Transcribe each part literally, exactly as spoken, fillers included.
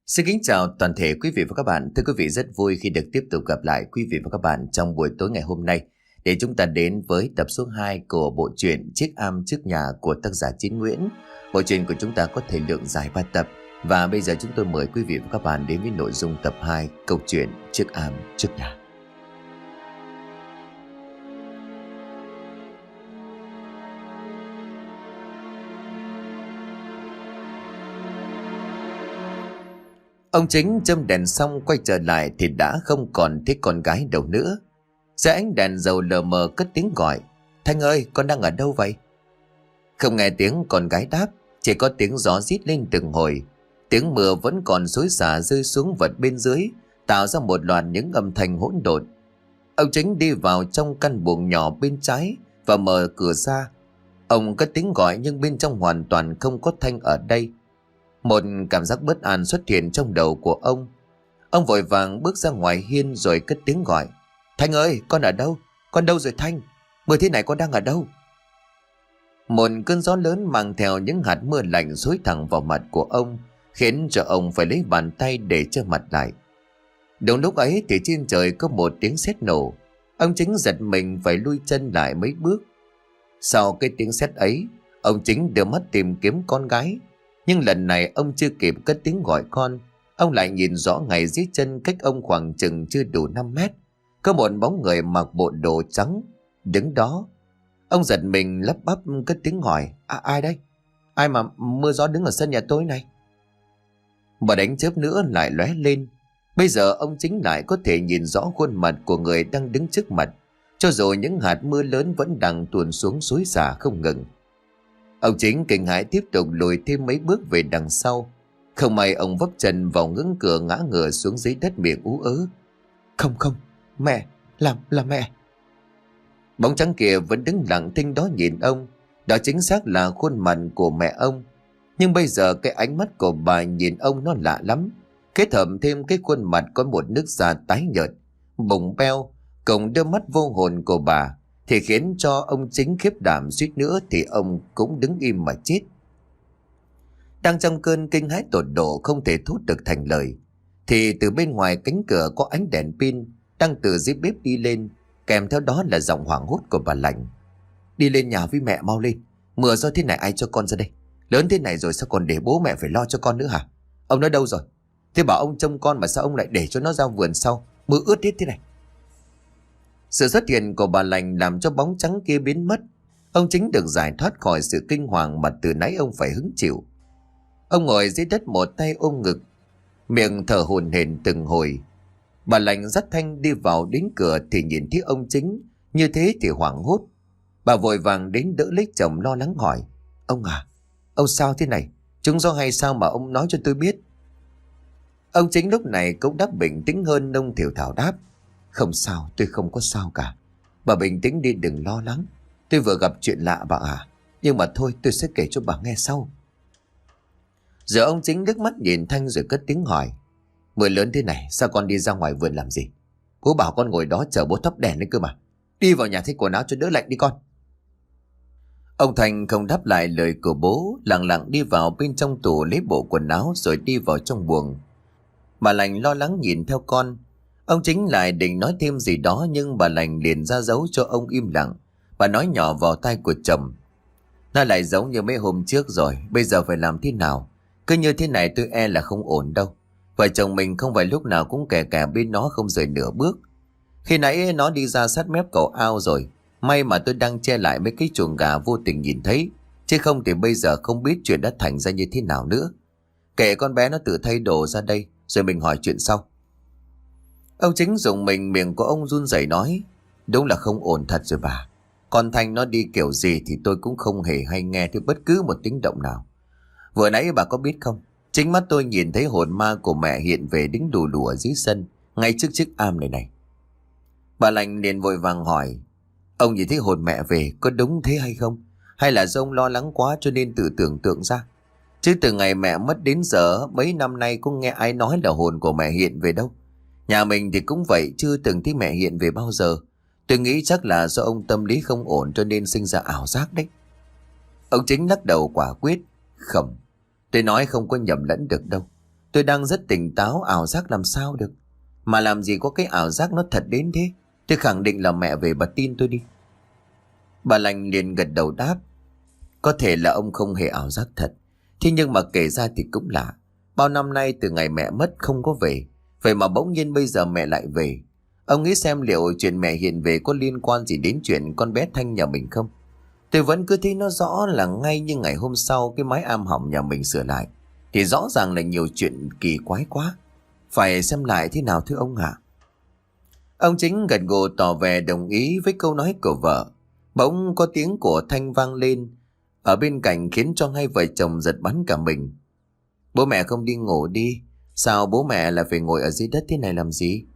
Xin kính chào toàn thể quý vị và các bạn. Thưa quý vị, rất vui khi được tiếp tục gặp lại quý vị và các bạn trong buổi tối ngày hôm nay để chúng ta đến với tập số hai của bộ truyện Chiếc am trước nhà của tác giả Chiến Nguyễn. Bộ truyện của chúng ta có thời lượng dài ba tập và bây giờ chúng tôi mời quý vị và các bạn đến với nội dung tập hai câu chuyện Chiếc am trước nhà. Ông Chính châm đèn xong quay trở lại thì đã không còn thấy con gái đâu nữa. Dưới ánh đèn dầu lờ mờ cất tiếng gọi: "Thanh ơi, con đang ở đâu vậy?" Không nghe tiếng con gái đáp, chỉ có tiếng gió rít lên từng hồi. Tiếng mưa vẫn còn xối xả rơi xuống vật bên dưới, tạo ra một loạt những âm thanh hỗn độn. Ông Chính đi vào trong căn buồng nhỏ bên trái và mở cửa ra. Ông cất tiếng gọi nhưng bên trong hoàn toàn không có Thanh ở đây. Một cảm giác bất an xuất hiện trong đầu của ông. Ông vội vàng bước ra ngoài hiên rồi cất tiếng gọi: "Thanh ơi, con ở đâu? Con đâu rồi Thanh? Mưa thế này con đang ở đâu?" Một cơn gió lớn mang theo những hạt mưa lạnh xối thẳng vào mặt của ông, khiến cho ông phải lấy bàn tay để che mặt lại. Đúng lúc ấy thì trên trời có một tiếng sét nổ. Ông Chính giật mình phải lui chân lại mấy bước. Sau cái tiếng sét ấy, ông Chính đưa mắt tìm kiếm con gái. Nhưng lần này ông chưa kịp cất tiếng gọi con, ông lại nhìn rõ ngay dưới chân cách ông khoảng chừng chưa đủ năm mét. Có một bóng người mặc bộ đồ trắng đứng đó. Ông giật mình lắp bắp cất tiếng hỏi: à, ai đây? Ai mà mưa gió đứng ở sân nhà tôi này? Một ánh chớp nữa lại lóe lên. Bây giờ ông Chính lại có thể nhìn rõ khuôn mặt của người đang đứng trước mặt, cho dù những hạt mưa lớn vẫn đang tuôn xuống xối xả không ngừng. Ông Chính kinh hãi tiếp tục lùi thêm mấy bước về đằng sau. Không may ông vấp chân vào ngưỡng cửa ngã ngửa xuống dưới đất miệng ú ớ: Không không, mẹ, là, là mẹ. Bóng trắng kia vẫn đứng lặng thinh đó nhìn ông. Đó chính xác là khuôn mặt của mẹ ông. Nhưng bây giờ cái ánh mắt của bà nhìn ông nó lạ lắm. Kết hợp thêm cái khuôn mặt có một nước da tái nhợt, bụng beo, cùng đôi mắt vô hồn của bà, thì khiến cho ông Chính khiếp đảm, suýt nữa thì ông cũng đứng im mà chết. Đang trong cơn kinh hãi tột độ không thể thốt được thành lời, thì từ bên ngoài cánh cửa có ánh đèn pin đang từ dưới bếp đi lên, kèm theo đó là giọng hoảng hốt của bà Lạnh: "Đi lên nhà với mẹ, mau lên. Mưa gió thế này ai cho con ra đây? Lớn thế này rồi sao còn để bố mẹ phải lo cho con nữa hả? Ông nó đâu rồi? Thế bảo ông trông con mà sao ông lại để cho nó ra vườn sau, mưa ướt hết thế này?" Sự xuất hiện của bà Lành làm cho bóng trắng kia biến mất. Ông Chính được giải thoát khỏi sự kinh hoàng mà từ nãy ông phải hứng chịu. Ông ngồi dưới đất một tay ôm ngực, miệng thở hổn hển từng hồi. Bà Lành dắt Thanh đi vào đến cửa thì nhìn thấy ông Chính như thế thì hoảng hốt. Bà vội vàng đến đỡ lấy chồng, lo lắng hỏi: "Ông à, ông sao thế này? Trúng gió hay sao mà ông nói cho tôi biết?" Ông Chính lúc này cũng đã bình tĩnh hơn, ông thều thào đáp: "Không sao, tôi không có sao cả. Bà bình tĩnh đi, đừng lo lắng. Tôi vừa gặp chuyện lạ bà à. Nhưng mà thôi, tôi sẽ kể cho bà nghe sau." Giờ ông Chính nước mắt nhìn Thanh rồi cất tiếng hỏi: "Mưa lớn thế này sao con đi ra ngoài vườn làm gì? Bố bảo con ngồi đó chờ bố thắp đèn đấy cơ mà. Đi vào nhà thay quần áo cho đỡ lạnh đi con." Ông Thành không đáp lại lời của bố, lặng lặng đi vào bên trong tủ lấy bộ quần áo rồi đi vào trong buồng. Bà Lành lo lắng nhìn theo con. Ông Chính lại định nói thêm gì đó nhưng bà Lành liền ra dấu cho ông im lặng. Bà nói nhỏ vào tai của chồng: "Nó lại giống như mấy hôm trước rồi, bây giờ phải làm thế nào? Cứ như thế này tôi e là không ổn đâu. Vợ chồng mình không phải lúc nào cũng kè kè bên nó không rời nửa bước. Khi nãy nó đi ra sát mép cầu ao rồi, may mà tôi đang che lại mấy cái chuồng gà vô tình nhìn thấy, chứ không thì bây giờ không biết chuyện đã thành ra như thế nào nữa. Kệ con bé nó tự thay đồ ra đây, rồi mình hỏi chuyện sau." Ông Chính dùng mình, miệng của ông run rẩy nói: "Đúng là không ổn thật rồi bà. Con Thanh nó đi kiểu gì thì tôi cũng không hề hay nghe thấy bất cứ một tiếng động nào. Vừa nãy bà có biết không, chính mắt tôi nhìn thấy hồn ma của mẹ hiện về đứng đù đù ở dưới sân, ngay trước chiếc am này này." Bà Lành liền vội vàng hỏi: "Ông nhìn thấy hồn mẹ về có đúng thế hay không? Hay là do ông lo lắng quá cho nên tự tưởng tượng ra? Chứ từ ngày mẹ mất đến giờ mấy năm nay cũng nghe ai nói là hồn của mẹ hiện về đâu. Nhà mình thì cũng vậy, chưa từng thấy mẹ hiện về bao giờ. Tôi nghĩ chắc là do ông tâm lý không ổn cho nên sinh ra ảo giác đấy." Ông Chính lắc đầu quả quyết: "Không, tôi nói không có nhầm lẫn được đâu. Tôi đang rất tỉnh táo, ảo giác làm sao được. Mà làm gì có cái ảo giác nó thật đến thế. Tôi khẳng định là mẹ về, bà tin tôi đi. Bà lành liền gật đầu đáp. Có thể là ông không hề ảo giác thật. Thế nhưng mà kể ra thì cũng lạ. Bao năm nay từ ngày mẹ mất không có về, vậy mà bỗng nhiên bây giờ mẹ lại về. Ông nghĩ xem liệu chuyện mẹ hiện về có liên quan gì đến chuyện con bé Thanh nhà mình không? Tôi vẫn cứ thấy nó rõ là ngay như ngày hôm sau cái mái am hỏng nhà mình sửa lại, thì rõ ràng là nhiều chuyện kỳ quái quá. Phải xem lại thế nào thưa ông hả? Ông Chính gật gù tỏ vẻ đồng ý với câu nói của vợ. Bỗng có tiếng của Thanh vang lên ở bên cạnh khiến cho hai vợ chồng giật bắn cả mình. Bố mẹ không đi ngủ đi? Sao bố mẹ lại phải ngồi ở dưới đất thế này làm gì?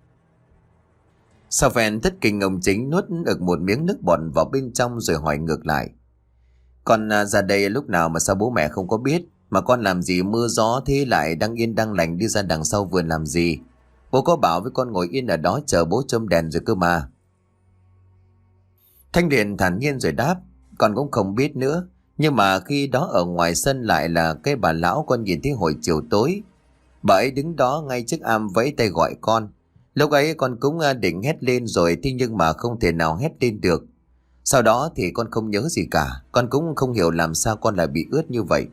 Sau phen thất kinh, ông Chính nuốt được một miếng nước bọt vào bên trong rồi hỏi ngược lại. Con à, ra đây lúc nào mà sao bố mẹ không có biết? Mà con làm gì mưa gió thế, lại đang yên đang lành đi ra đằng sau vườn làm gì? Bố có bảo với con ngồi yên ở đó chờ bố châm đèn rồi cơ mà. Thanh liền thản nhiên rồi đáp. Con cũng không biết nữa. Nhưng mà khi đó ở ngoài sân lại là cái bà lão con nhìn thấy hồi chiều tối. Bà ấy đứng đó ngay trước am vẫy tay gọi con. Lúc ấy con cũng định hét lên rồi, thế nhưng mà không thể nào hét lên được. Sau đó thì con không nhớ gì cả. Con cũng không hiểu làm sao con lại bị ướt như vậy.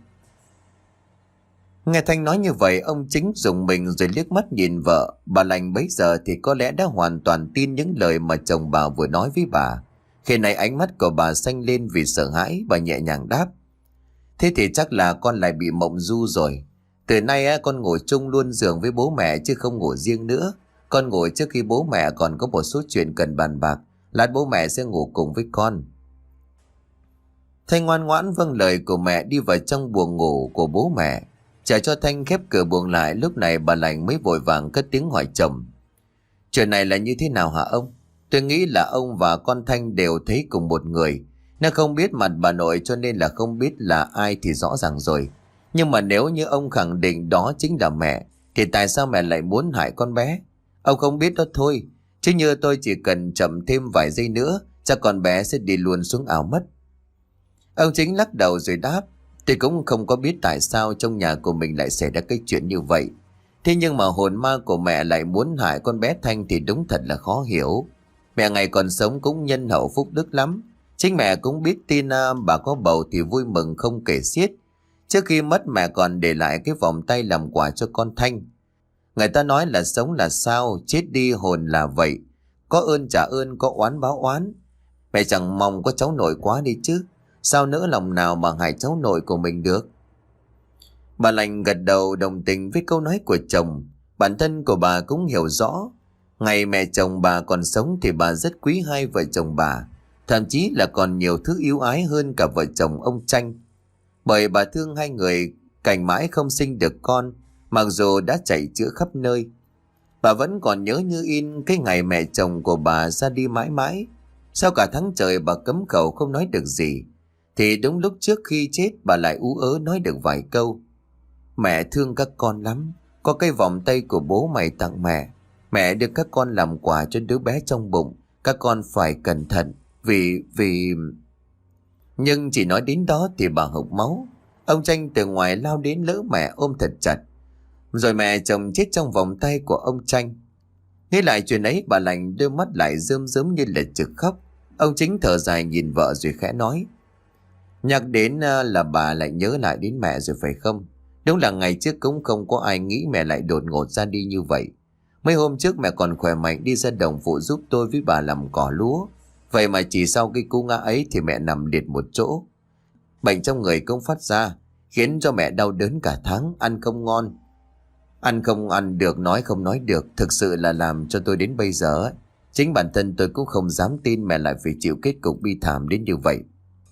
Nghe Thanh nói như vậy, ông Chính rùng mình rồi liếc mắt nhìn vợ. Bà lành bấy giờ thì có lẽ đã hoàn toàn tin những lời mà chồng bà vừa nói với bà. Khi này ánh mắt của bà xanh lên vì sợ hãi, bà nhẹ nhàng đáp. Thế thì chắc là con lại bị mộng du rồi. Từ nay con ngủ chung luôn giường với bố mẹ chứ không ngủ riêng nữa. Con ngủ trước khi bố mẹ còn có một số chuyện cần bàn bạc. Lát bố mẹ sẽ ngủ cùng với con. Thanh ngoan ngoãn vâng lời của mẹ đi vào trong buồng ngủ của bố mẹ. Chờ cho Thanh khép cửa buồng lại, lúc này bà lành mới vội vàng cất tiếng hỏi chồng. Chuyện này là như thế nào hả ông? Tôi nghĩ là ông và con Thanh đều thấy cùng một người. Nó không biết mặt bà nội cho nên là không biết là ai thì rõ ràng rồi. Nhưng mà nếu như ông khẳng định đó chính là mẹ, thì tại sao mẹ lại muốn hại con bé? Ông không biết đó thôi. Chứ như tôi chỉ cần chậm thêm vài giây nữa, chắc con bé sẽ đi luôn xuống ảo mất. Ông Chính lắc đầu rồi đáp. Tôi cũng không có biết tại sao trong nhà của mình lại xảy ra cái chuyện như vậy. Thế nhưng mà hồn ma của mẹ lại muốn hại con bé Thanh thì đúng thật là khó hiểu. Mẹ ngày còn sống cũng nhân hậu phúc đức lắm. Chính mẹ cũng biết tin à, bà có bầu thì vui mừng không kể xiết. Trước khi mất mẹ còn để lại cái vòng tay làm quà cho con Thanh. Người ta nói là sống là sao, chết đi hồn là vậy. Có ơn trả ơn, có oán báo oán. Mẹ chẳng mong có cháu nội quá đi chứ. Sao nỡ lòng nào mà hại cháu nội của mình được? Bà lành gật đầu đồng tình với câu nói của chồng. Bản thân của bà cũng hiểu rõ. Ngày mẹ chồng bà còn sống thì bà rất quý hai vợ chồng bà. Thậm chí là còn nhiều thứ yêu ái hơn cả vợ chồng ông Tranh. Bởi bà thương hai người cành mãi không sinh được con, mặc dù đã chạy chữa khắp nơi. Bà vẫn còn nhớ như in cái ngày mẹ chồng của bà ra đi mãi mãi. Sau cả tháng trời bà cấm khẩu không nói được gì, thì đúng lúc trước khi chết bà lại ú ớ nói được vài câu. Mẹ thương các con lắm. Có cái vòng tay của bố mày tặng mẹ. Mẹ đưa các con làm quà cho đứa bé trong bụng. Các con phải cẩn thận. Vì... vì... Nhưng chỉ nói đến đó thì bà hộc máu. Ông Tranh từ ngoài lao đến lỡ mẹ ôm thật chặt. Rồi mẹ chồng chết trong vòng tay của ông Tranh. Nghĩ lại chuyện ấy, bà lành đôi mắt lại rơm rớm như là trực khóc. Ông Chính thở dài nhìn vợ rồi khẽ nói. Nhắc đến là bà lại nhớ lại đến mẹ rồi phải không? Đúng là ngày trước cũng không có ai nghĩ mẹ lại đột ngột ra đi như vậy. Mấy hôm trước mẹ còn khỏe mạnh đi ra đồng phụ giúp tôi với bà làm cỏ lúa. Vậy mà chỉ sau cái cú ngã ấy thì mẹ nằm liệt một chỗ. Bệnh trong người cũng phát ra, khiến cho mẹ đau đớn cả tháng, ăn không ngon. Ăn không ăn được, nói không nói được. Thực sự là làm cho tôi đến bây giờ ấy, chính bản thân tôi cũng không dám tin mẹ lại phải chịu kết cục bi thảm đến như vậy.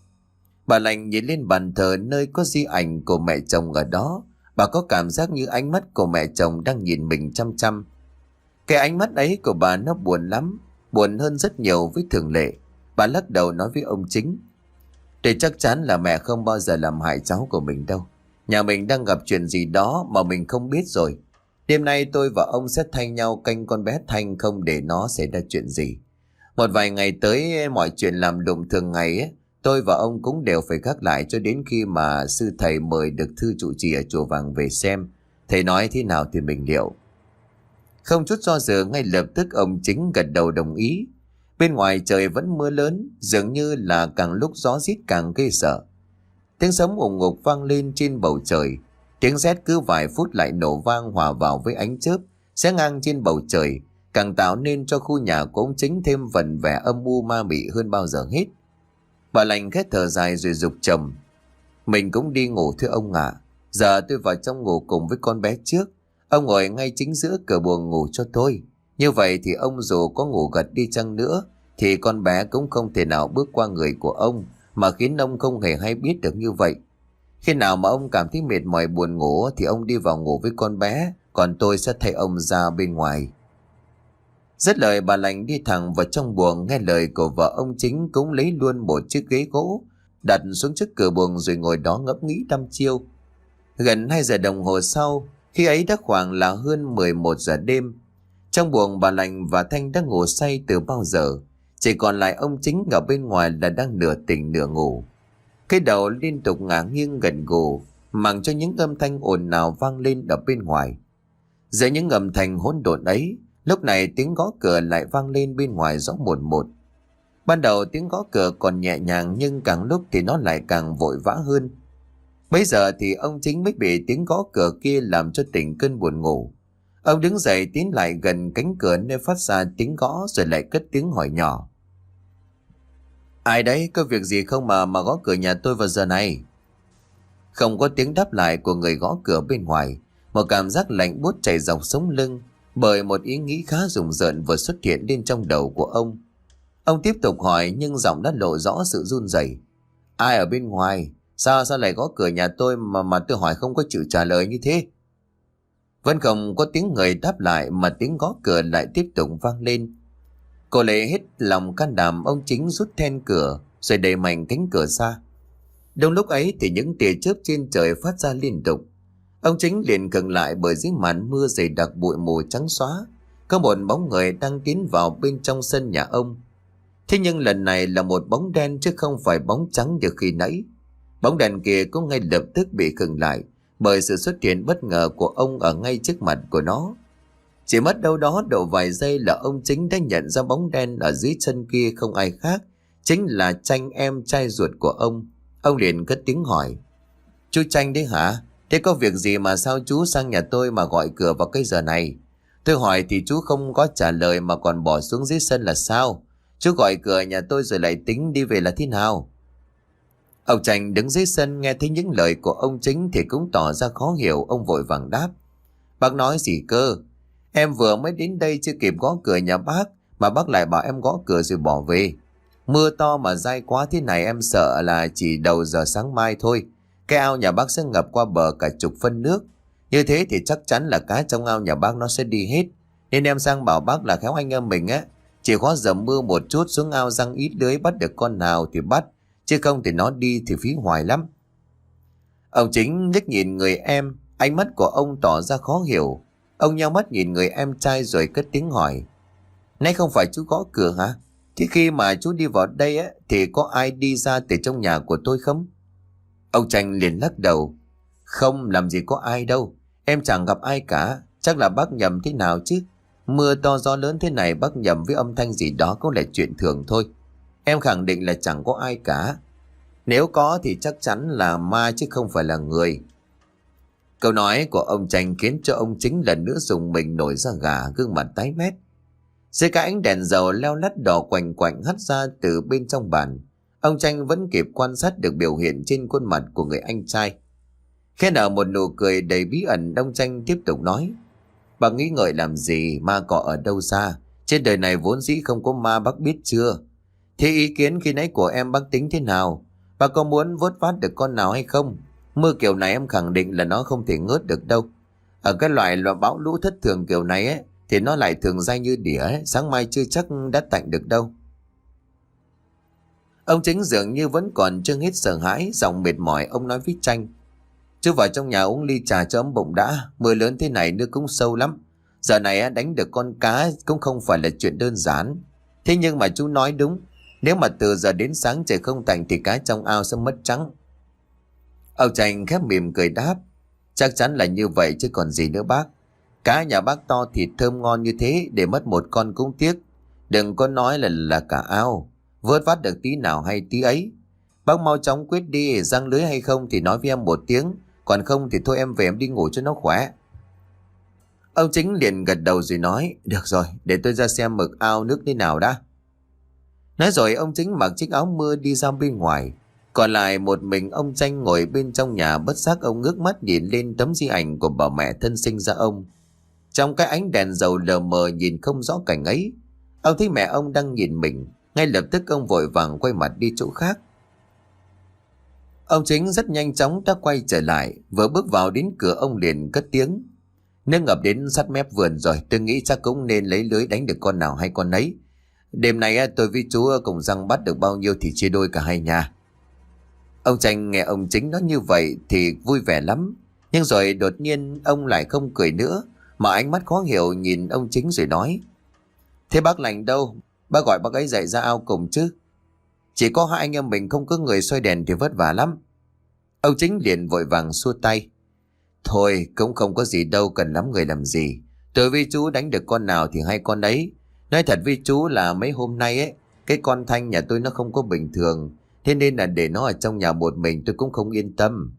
Bà lành nhìn lên bàn thờ nơi có di ảnh của mẹ chồng ở đó. Bà có cảm giác như ánh mắt của mẹ chồng đang nhìn mình chăm chăm. Cái ánh mắt ấy của bà nó buồn lắm, buồn hơn rất nhiều với thường lệ. Bà lắc đầu nói với ông Chính. Để chắc chắn là mẹ không bao giờ làm hại cháu của mình đâu. Nhà mình đang gặp chuyện gì đó mà mình không biết rồi. Đêm nay tôi và ông sẽ thay nhau canh con bé Thanh, không để nó xảy ra chuyện gì. Một vài ngày tới mọi chuyện làm lụng thường ngày ấy, tôi và ông cũng đều phải gác lại cho đến khi mà sư thầy mời được thư trụ trì ở chùa Vàng về xem. Thầy nói thế nào thì mình liệu. Không chút do dự, ngay lập tức ông Chính gật đầu đồng ý. Bên ngoài trời vẫn mưa lớn, dường như là càng lúc gió rít càng ghê sợ. Tiếng sấm ùng ục vang lên trên bầu trời. Tiếng sét cứ vài phút lại nổ vang hòa vào với ánh chớp xé ngang trên bầu trời, càng tạo nên cho khu nhà của ông Chính thêm vần vẻ âm u ma mị hơn bao giờ hết. Bà lành khét thở dài rồi giục chồng: Mình cũng đi ngủ thưa ông ạ. Giờ tôi vào trong ngủ cùng với con bé trước. Ông ngồi ngay chính giữa cửa buồng ngủ cho tôi. Như vậy thì ông dù có ngủ gật đi chăng nữa thì con bé cũng không thể nào bước qua người của ông mà khiến ông không hề hay biết được như vậy. Khi nào mà ông cảm thấy mệt mỏi buồn ngủ thì ông đi vào ngủ với con bé, còn tôi sẽ thay ông ra bên ngoài. Dứt lời, bà lành đi thẳng vào trong buồng. Nghe lời của vợ ông Chính, cũng lấy luôn một chiếc ghế gỗ đặt xuống trước cửa buồng rồi ngồi đó ngẫm nghĩ đăm chiêu. Gần hai giờ đồng hồ sau, khi ấy đã khoảng là hơn mười một giờ đêm, trong buồng bà lành và Thanh đã ngủ say từ bao giờ. Chỉ còn lại ông Chính ở bên ngoài là đang nửa tỉnh nửa ngủ. Cái đầu liên tục ngả nghiêng gần gù, mang cho những âm thanh ồn ào vang lên ở bên ngoài. Giữa những âm thanh hỗn độn ấy, lúc này tiếng gõ cửa lại vang lên bên ngoài rõ một một. Ban đầu tiếng gõ cửa còn nhẹ nhàng, nhưng càng lúc thì nó lại càng vội vã hơn. Bây giờ thì ông Chính mới bị tiếng gõ cửa kia làm cho tỉnh cơn buồn ngủ. Ông đứng dậy tiến lại gần cánh cửa nơi phát ra tiếng gõ, rồi lại cất tiếng hỏi nhỏ: Ai đấy, có việc gì không mà mà gõ cửa nhà tôi vào giờ này? Không có tiếng đáp lại của người gõ cửa bên ngoài. Một cảm giác lạnh buốt chảy dọc sống lưng, bởi một ý nghĩ khá rùng rợn vừa xuất hiện lên trong đầu của ông. Ông tiếp tục hỏi, nhưng giọng đã lộ rõ sự run rẩy. Ai ở bên ngoài? Sao sao lại gõ cửa nhà tôi mà mà tôi hỏi không có chịu trả lời như thế? Vẫn không có tiếng người đáp lại, mà tiếng gõ cửa lại tiếp tục vang lên. Cô lấy hết lòng can đảm, ông Chính rút then cửa rồi đẩy mạnh cánh cửa ra. Đúng lúc ấy thì những tia chớp trên trời phát ra liên tục. Ông Chính liền khựng lại, bởi dưới màn mưa dày đặc bụi mù trắng xóa, có một bóng người đang tiến vào bên trong sân nhà ông. Thế nhưng lần này là một bóng đen chứ không phải bóng trắng như khi nãy. Bóng đèn kia cũng ngay lập tức bị khựng lại bởi sự xuất hiện bất ngờ của ông ở ngay trước mặt của nó. Chỉ mất đâu đó độ vài giây là ông Chính đã nhận ra bóng đen ở dưới chân kia không ai khác, chính là Tranh, em trai ruột của ông. Ông liền cất tiếng hỏi: Chú Tranh đấy hả? Thế có việc gì mà sao chú sang nhà tôi mà gọi cửa vào cái giờ này? Tôi hỏi thì chú không có trả lời mà còn bỏ xuống dưới sân là sao? Chú gọi cửa nhà tôi rồi lại tính đi về là thế nào? Ông Tranh đứng dưới sân nghe thấy những lời của ông Chính thì cũng tỏ ra khó hiểu. Ông vội vàng đáp: Bác nói gì cơ? Em vừa mới đến đây chưa kịp gõ cửa nhà bác mà bác lại bảo em gõ cửa rồi bỏ về. Mưa to mà dai quá thế này em sợ là chỉ đầu giờ sáng mai thôi, cái ao nhà bác sẽ ngập qua bờ cả chục phân nước. Như thế thì chắc chắn là cá trong ao nhà bác nó sẽ đi hết. Nên em sang bảo bác là khéo anh em mình á, chỉ có dầm mưa một chút xuống ao răng ít lưới, bắt được con nào thì bắt, chứ không thì nó đi thì phí hoài lắm. Ông Chính liếc nhìn người em, ánh mắt của ông tỏ ra khó hiểu. Ông nheo mắt nhìn người em trai rồi cất tiếng hỏi: Nãy không phải chú gõ cửa hả? Thế khi mà chú đi vào đây á, thì có ai đi ra từ trong nhà của tôi không? Ông Tranh liền lắc đầu: Không, làm gì có ai đâu. Em chẳng gặp ai cả. Chắc là bác nhầm thế nào chứ. Mưa to gió lớn thế này bác nhầm với âm thanh gì đó cũng là chuyện thường thôi. Em khẳng định là chẳng có ai cả. Nếu có thì chắc chắn là ma chứ không phải là người. Câu nói của ông Tranh khiến cho ông Chính lần nữa dùng mình nổi da gà, gương mặt tái mét. Dưới cái ánh đèn dầu leo lắt đỏ quạnh quạnh hắt ra từ bên trong bàn, ông Tranh vẫn kịp quan sát được biểu hiện trên khuôn mặt của người anh trai. Khẽ nở một nụ cười đầy bí ẩn, ông Tranh tiếp tục nói: Bà nghĩ ngợi làm gì, ma cọ ở đâu ra? Trên đời này vốn dĩ không có ma, bác biết chưa? Thế ý kiến khi nãy của em bác tính thế nào? Bà có muốn vớt vát được con nào hay không? Mưa kiểu này em khẳng định là nó không thể ngớt được đâu. Ở cái loại loại bão lũ thất thường kiểu này ấy, thì nó lại thường dai như đỉa ấy, sáng mai chưa chắc đã tạnh được đâu. Ông Chính dường như vẫn còn chưa hết sợ hãi, giọng mệt mỏi ông nói với Tranh: Chú vào trong nhà uống ly trà cho ấm bụng đã, mưa lớn thế này nước cũng sâu lắm. Giờ này đánh được con cá cũng không phải là chuyện đơn giản. Thế nhưng mà chú nói đúng, nếu mà từ giờ đến sáng trời không tạnh thì cá trong ao sẽ mất trắng. Ông Tranh khép mỉm cười đáp: Chắc chắn là như vậy chứ còn gì nữa bác. Cá nhà bác to thịt thơm ngon như thế, để mất một con cũng tiếc. Đừng có nói là là cả ao, vớt vát được tí nào hay tí ấy. Bác mau chóng quyết đi, răng lưới hay không thì nói với em một tiếng, còn không thì thôi em về em đi ngủ cho nó khỏe. Ông Chính liền gật đầu rồi nói, được rồi, để tôi ra xem mực ao nước thế nào đã. Nói rồi ông Chính mặc chiếc áo mưa đi ra bên ngoài. Còn lại một mình ông Tranh ngồi bên trong nhà, bất giác ông ngước mắt nhìn lên tấm di ảnh của bà mẹ thân sinh ra ông. Trong cái ánh đèn dầu lờ mờ nhìn không rõ cảnh ấy, ông thấy mẹ ông đang nhìn mình. Ngay lập tức ông vội vàng quay mặt đi chỗ khác. Ông Chính rất nhanh chóng đã quay trở lại. Vừa bước vào đến cửa ông liền cất tiếng, nước ngập đến sát mép vườn rồi, tôi nghĩ chắc cũng nên lấy lưới đánh được con nào hay con nấy. Đêm nay tôi với chú cùng răng bắt được bao nhiêu thì chia đôi cả hai nhà. Ông Tranh nghe ông Chính nói như vậy thì vui vẻ lắm. Nhưng rồi đột nhiên ông lại không cười nữa, mà ánh mắt khó hiểu nhìn ông Chính rồi nói, thế bác Lành đâu? Bác gọi bác ấy dậy ra ao cùng chứ. Chỉ có hai anh em mình không có người soi đèn thì vất vả lắm. Ông Chính liền vội vàng xua tay, thôi cũng không có gì đâu, cần lắm người làm gì. Tôi với chú đánh được con nào thì hai con ấy. Nói thật với chú là mấy hôm nay ấy, cái con Thanh nhà tôi nó không có bình thường, thế nên là để nó ở trong nhà một mình tôi cũng không yên tâm.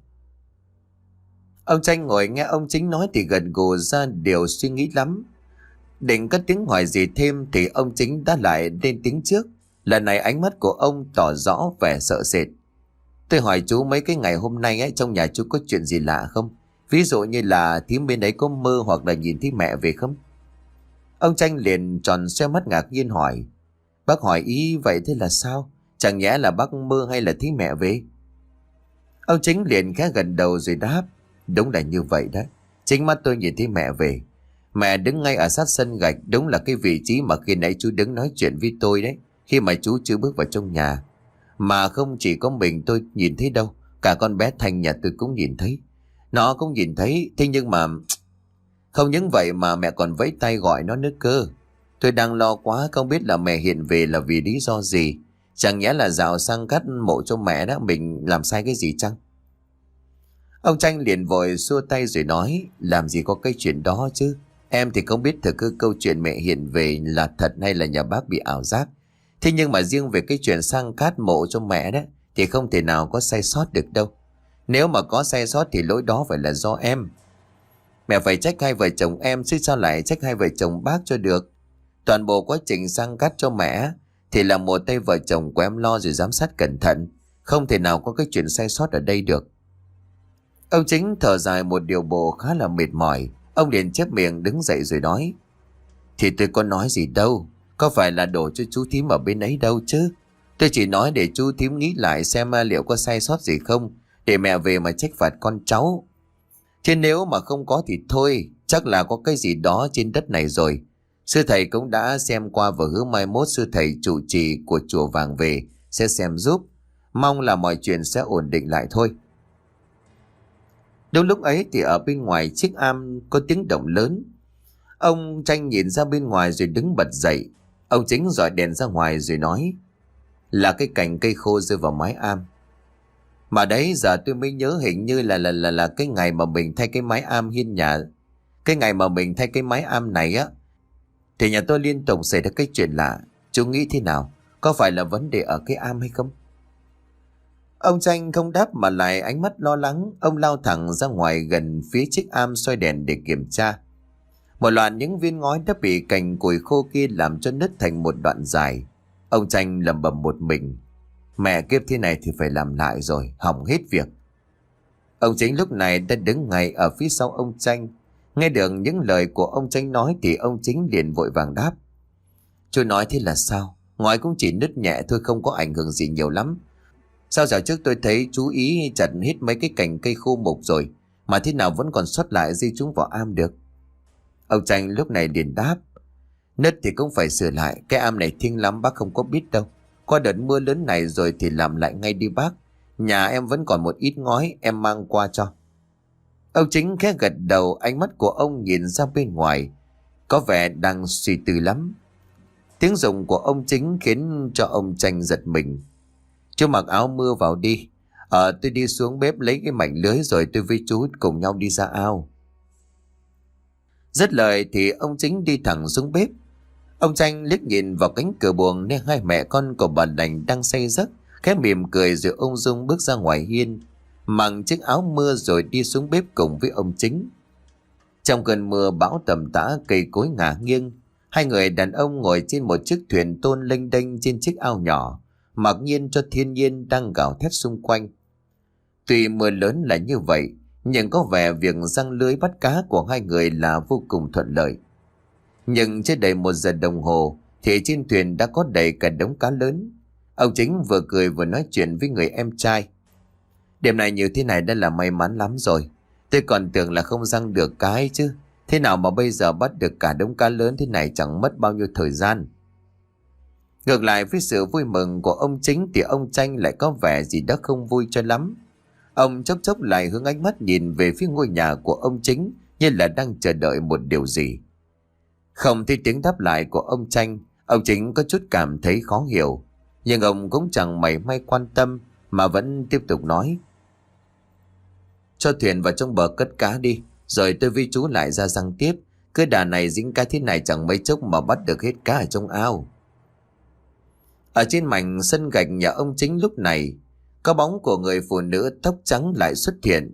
Ông Tranh ngồi nghe ông Chính nói thì gần gù ra điều suy nghĩ lắm. Định cất tiếng hỏi gì thêm thì ông Chính đã lại lên tiếng trước. Lần này ánh mắt của ông tỏ rõ vẻ sợ sệt. Tôi hỏi chú mấy cái ngày hôm nay ấy, trong nhà chú có chuyện gì lạ không? Ví dụ như là thím bên đấy có mơ hoặc là nhìn thấy mẹ về không? Ông Tranh liền tròn xoe mắt ngạc nhiên hỏi, bác hỏi ý vậy thế là sao? Chẳng nhẽ là bác mơ hay là thấy mẹ về? Ông Chính liền khẽ gật đầu rồi đáp, đúng là như vậy đấy. Chính mắt tôi nhìn thấy mẹ về. Mẹ đứng ngay ở sát sân gạch, đúng là cái vị trí mà khi nãy chú đứng nói chuyện với tôi đấy, khi mà chú chưa bước vào trong nhà. Mà không chỉ có mình tôi nhìn thấy đâu, cả con bé Thanh nhà tôi cũng nhìn thấy. Nó cũng nhìn thấy, thế nhưng mà... Không những vậy mà mẹ còn vẫy tay gọi nó nữa cơ. Tôi đang lo quá, không biết là mẹ hiện về là vì lý do gì. Chẳng nhẽ là dạo sang cắt mộ cho mẹ đó, mình làm sai cái gì chăng? Ông Tranh liền vội xua tay rồi nói, làm gì có cái chuyện đó chứ. Em thì không biết thực hư câu chuyện mẹ hiện về là thật hay là nhà bác bị ảo giác. Thế nhưng mà riêng về cái chuyện sang cát mộ cho mẹ đó thì không thể nào có sai sót được đâu. Nếu mà có sai sót thì lỗi đó phải là do em. Mẹ phải trách hai vợ chồng em chứ sao lại trách hai vợ chồng bác cho được. Toàn bộ quá trình sang cát cho mẹ thì là một tay vợ chồng của em lo rồi giám sát cẩn thận. Không thể nào có cái chuyện sai sót ở đây được. Ông Chính thở dài một điều bộ khá là mệt mỏi. Ông liền chép miệng đứng dậy rồi nói, thì tôi có nói gì đâu, có phải là đổ cho chú thím ở bên ấy đâu chứ. Tôi chỉ nói để chú thím nghĩ lại xem liệu có sai sót gì không, để mẹ về mà trách phạt con cháu. Chứ nếu mà không có thì thôi, chắc là có cái gì đó trên đất này rồi. Sư thầy cũng đã xem qua và hứa mai mốt sư thầy trụ trì của chùa Vàng về sẽ xem giúp. Mong là mọi chuyện sẽ ổn định lại thôi. Đúng lúc ấy thì ở bên ngoài chiếc am có tiếng động lớn. Ông Tranh nhìn ra bên ngoài rồi đứng bật dậy. Ông Chính dọi đèn ra ngoài rồi nói, là cái cành cây khô rơi vào mái am. Mà đấy giờ tôi mới nhớ hình như là là là là cái ngày mà mình thay cái mái am hiên nhà. Cái ngày mà mình thay cái mái am này á, thì nhà tôi liên tục xảy ra cái chuyện lạ. Chú nghĩ thế nào? Có phải là vấn đề ở cái am hay không? Ông Tranh không đáp mà lại ánh mắt lo lắng. Ông lao thẳng ra ngoài gần phía chiếc am soi đèn để kiểm tra. Một loạt những viên ngói đã bị cành củi khô kia làm cho nứt thành một đoạn dài. Ông Tranh lẩm bẩm một mình, mẹ kiếp thế này thì phải làm lại rồi, hỏng hết việc. Ông Chính lúc này đã đứng ngay ở phía sau ông Tranh. Nghe được những lời của ông Tranh nói thì ông Chính liền vội vàng đáp, chú nói thế là sao? Ngói cũng chỉ nứt nhẹ thôi, không có ảnh hưởng gì nhiều lắm. Sao giờ trước tôi thấy chú ý chặt hết mấy cái cành cây khô mục rồi, mà thế nào vẫn còn sót lại di chúng vào am được? Ông Tranh lúc này liền đáp, nứt thì cũng phải sửa lại, cái am này thiêng lắm bác không có biết đâu. Qua đợt mưa lớn này rồi thì làm lại ngay đi bác. Nhà em vẫn còn một ít ngói, em mang qua cho. Ông Chính khẽ gật đầu, ánh mắt của ông nhìn ra bên ngoài, có vẻ đang suy tư lắm. Tiếng rùng của ông Chính khiến cho ông Tranh giật mình. Chú mặc áo mưa vào đi. Ờ tôi đi xuống bếp lấy cái mảnh lưới rồi tôi với chú cùng nhau đi ra ao. Dứt lời thì ông Chính đi thẳng xuống bếp. Ông Tranh liếc nhìn vào cánh cửa buồng nên hai mẹ con của bà Lành đang say giấc, khẽ mỉm cười rồi ung dung bước ra ngoài hiên, mặc chiếc áo mưa rồi đi xuống bếp cùng với ông Chính. Trong cơn mưa bão tầm tã, cây cối ngả nghiêng, hai người đàn ông ngồi trên một chiếc thuyền tôn lênh đênh trên chiếc ao nhỏ, mặc nhiên cho thiên nhiên đang gào thét xung quanh. Tuy mưa lớn là như vậy, nhưng có vẻ việc giăng lưới bắt cá của hai người là vô cùng thuận lợi. Nhưng chưa đầy một giờ đồng hồ thì trên thuyền đã có đầy cả đống cá lớn. Ông Chính vừa cười vừa nói chuyện với người em trai. Đêm này như thế này đã là may mắn lắm rồi. Tôi còn tưởng là không giăng được cá ấy chứ. Thế nào mà bây giờ bắt được cả đống cá lớn thế này chẳng mất bao nhiêu thời gian. Ngược lại với sự vui mừng của ông Chính thì ông Tranh lại có vẻ gì đó không vui cho lắm. Ông chốc chốc lại hướng ánh mắt nhìn về phía ngôi nhà của ông Chính như là đang chờ đợi một điều gì. Không thấy tiếng đáp lại của ông Tranh, ông Chính có chút cảm thấy khó hiểu. Nhưng ông cũng chẳng mảy may quan tâm mà vẫn tiếp tục nói. Cho thuyền vào trong bờ cất cá đi, rồi tôi với chú lại ra giăng tiếp. Cứ đà này dính cá thế này chẳng mấy chốc mà bắt được hết cá ở trong ao. Ở trên mảnh sân gạch nhà ông Chính lúc này, có bóng của người phụ nữ tóc trắng lại xuất hiện.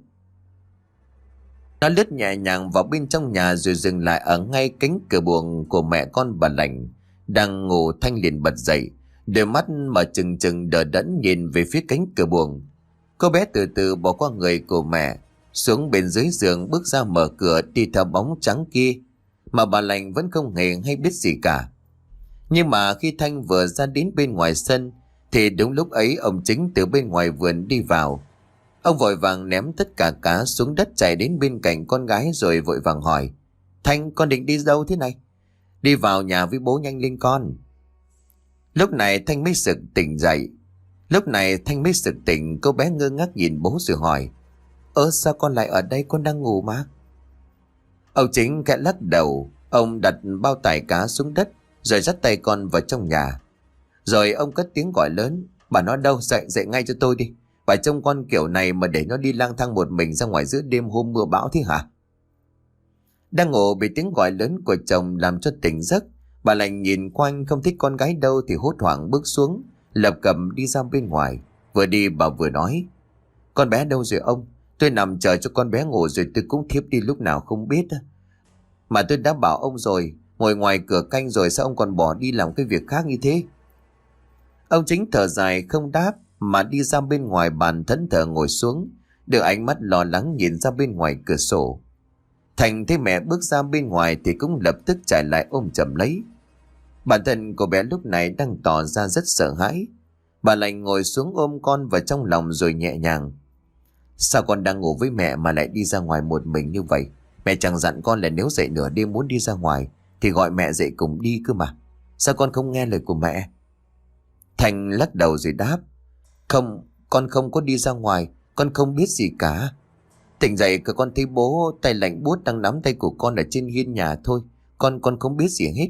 Nó lướt nhẹ nhàng vào bên trong nhà rồi dừng lại ở ngay cánh cửa buồng của mẹ con bà Lành đang ngủ. Thanh liền bật dậy, đôi mắt mở trừng trừng đờ đẫn nhìn về phía cánh cửa buồng. Cô bé từ từ bỏ qua người của mẹ, xuống bên dưới giường bước ra mở cửa đi theo bóng trắng kia, mà bà Lành vẫn không hề hay biết gì cả. Nhưng mà khi Thanh vừa ra đến bên ngoài sân thì đúng lúc ấy ông Chính từ bên ngoài vườn đi vào. Ông vội vàng ném tất cả cá xuống đất, chạy đến bên cạnh con gái rồi vội vàng hỏi: Thanh, con định đi đâu thế này? Đi vào nhà với bố nhanh lên con. Lúc này Thanh mới sực tỉnh dậy. Lúc này Thanh mới sực tỉnh, cô bé ngơ ngác nhìn bố rồi hỏi: Ơ sao con lại ở đây, con đang ngủ mà. Ông Chính khẽ lắc đầu. Ông đặt bao tải cá xuống đất rồi dắt tay con vào trong nhà. Rồi ông cất tiếng gọi lớn: Bà nó đâu, dậy dậy ngay cho tôi đi. Bà trông con kiểu này mà để nó đi lang thang một mình ra ngoài giữa đêm hôm mưa bão thế hả? Đang ngủ bị tiếng gọi lớn của chồng làm cho tỉnh giấc, bà Lành nhìn quanh không thích con gái đâu thì hốt hoảng bước xuống, lập cập đi ra bên ngoài. Vừa đi bà vừa nói: Con bé đâu rồi ông? Tôi nằm chờ cho con bé ngủ rồi tôi cũng thiếp đi lúc nào không biết. Mà tôi đã bảo ông rồi, ngồi ngoài cửa canh rồi sao ông còn bỏ đi làm cái việc khác như thế? Ông Chính thở dài không đáp mà đi ra bên ngoài bàn thẫn thờ ngồi xuống, đưa ánh mắt lo lắng nhìn ra bên ngoài cửa sổ. Thành thấy mẹ bước ra bên ngoài thì cũng lập tức chạy lại ôm chầm lấy. Bản thân cô bé lúc này đang tỏ ra rất sợ hãi. Bà Lành ngồi xuống ôm con vào trong lòng rồi nhẹ nhàng: Sao con đang ngủ với mẹ mà lại đi ra ngoài một mình như vậy? Mẹ chẳng dặn con là nếu dậy nửa đêm muốn đi ra ngoài thì gọi mẹ dậy cùng đi cơ mà. Sao con không nghe lời của mẹ? Thành lắc đầu rồi đáp: Không, con không có đi ra ngoài, con không biết gì cả. Tỉnh dậy cả con thấy bố tay lạnh buốt đang nắm tay của con ở trên hiên nhà thôi. Con con không biết gì hết.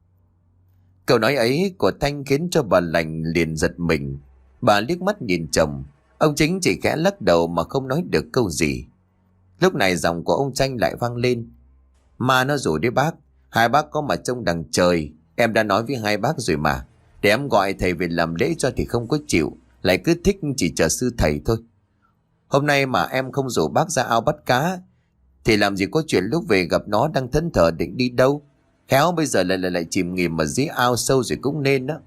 Câu nói ấy của Thanh khiến cho bà Lành liền giật mình. Bà liếc mắt nhìn chồng. Ông Chính chỉ khẽ lắc đầu mà không nói được câu gì. Lúc này giọng của ông Tranh lại vang lên: Mà nó rủ đấy bác. Hai bác có mà trông đằng trời. Em đã nói với hai bác rồi mà. Để em gọi thầy về làm lễ cho thì không có chịu, lại cứ thích chỉ chờ sư thầy thôi. Hôm nay mà em không rủ bác ra ao bắt cá thì làm gì có chuyện lúc về gặp nó đang thẫn thờ định đi đâu. Khéo bây giờ lại lại lại chìm nghỉm ở dưới ao sâu rồi cũng nên đó.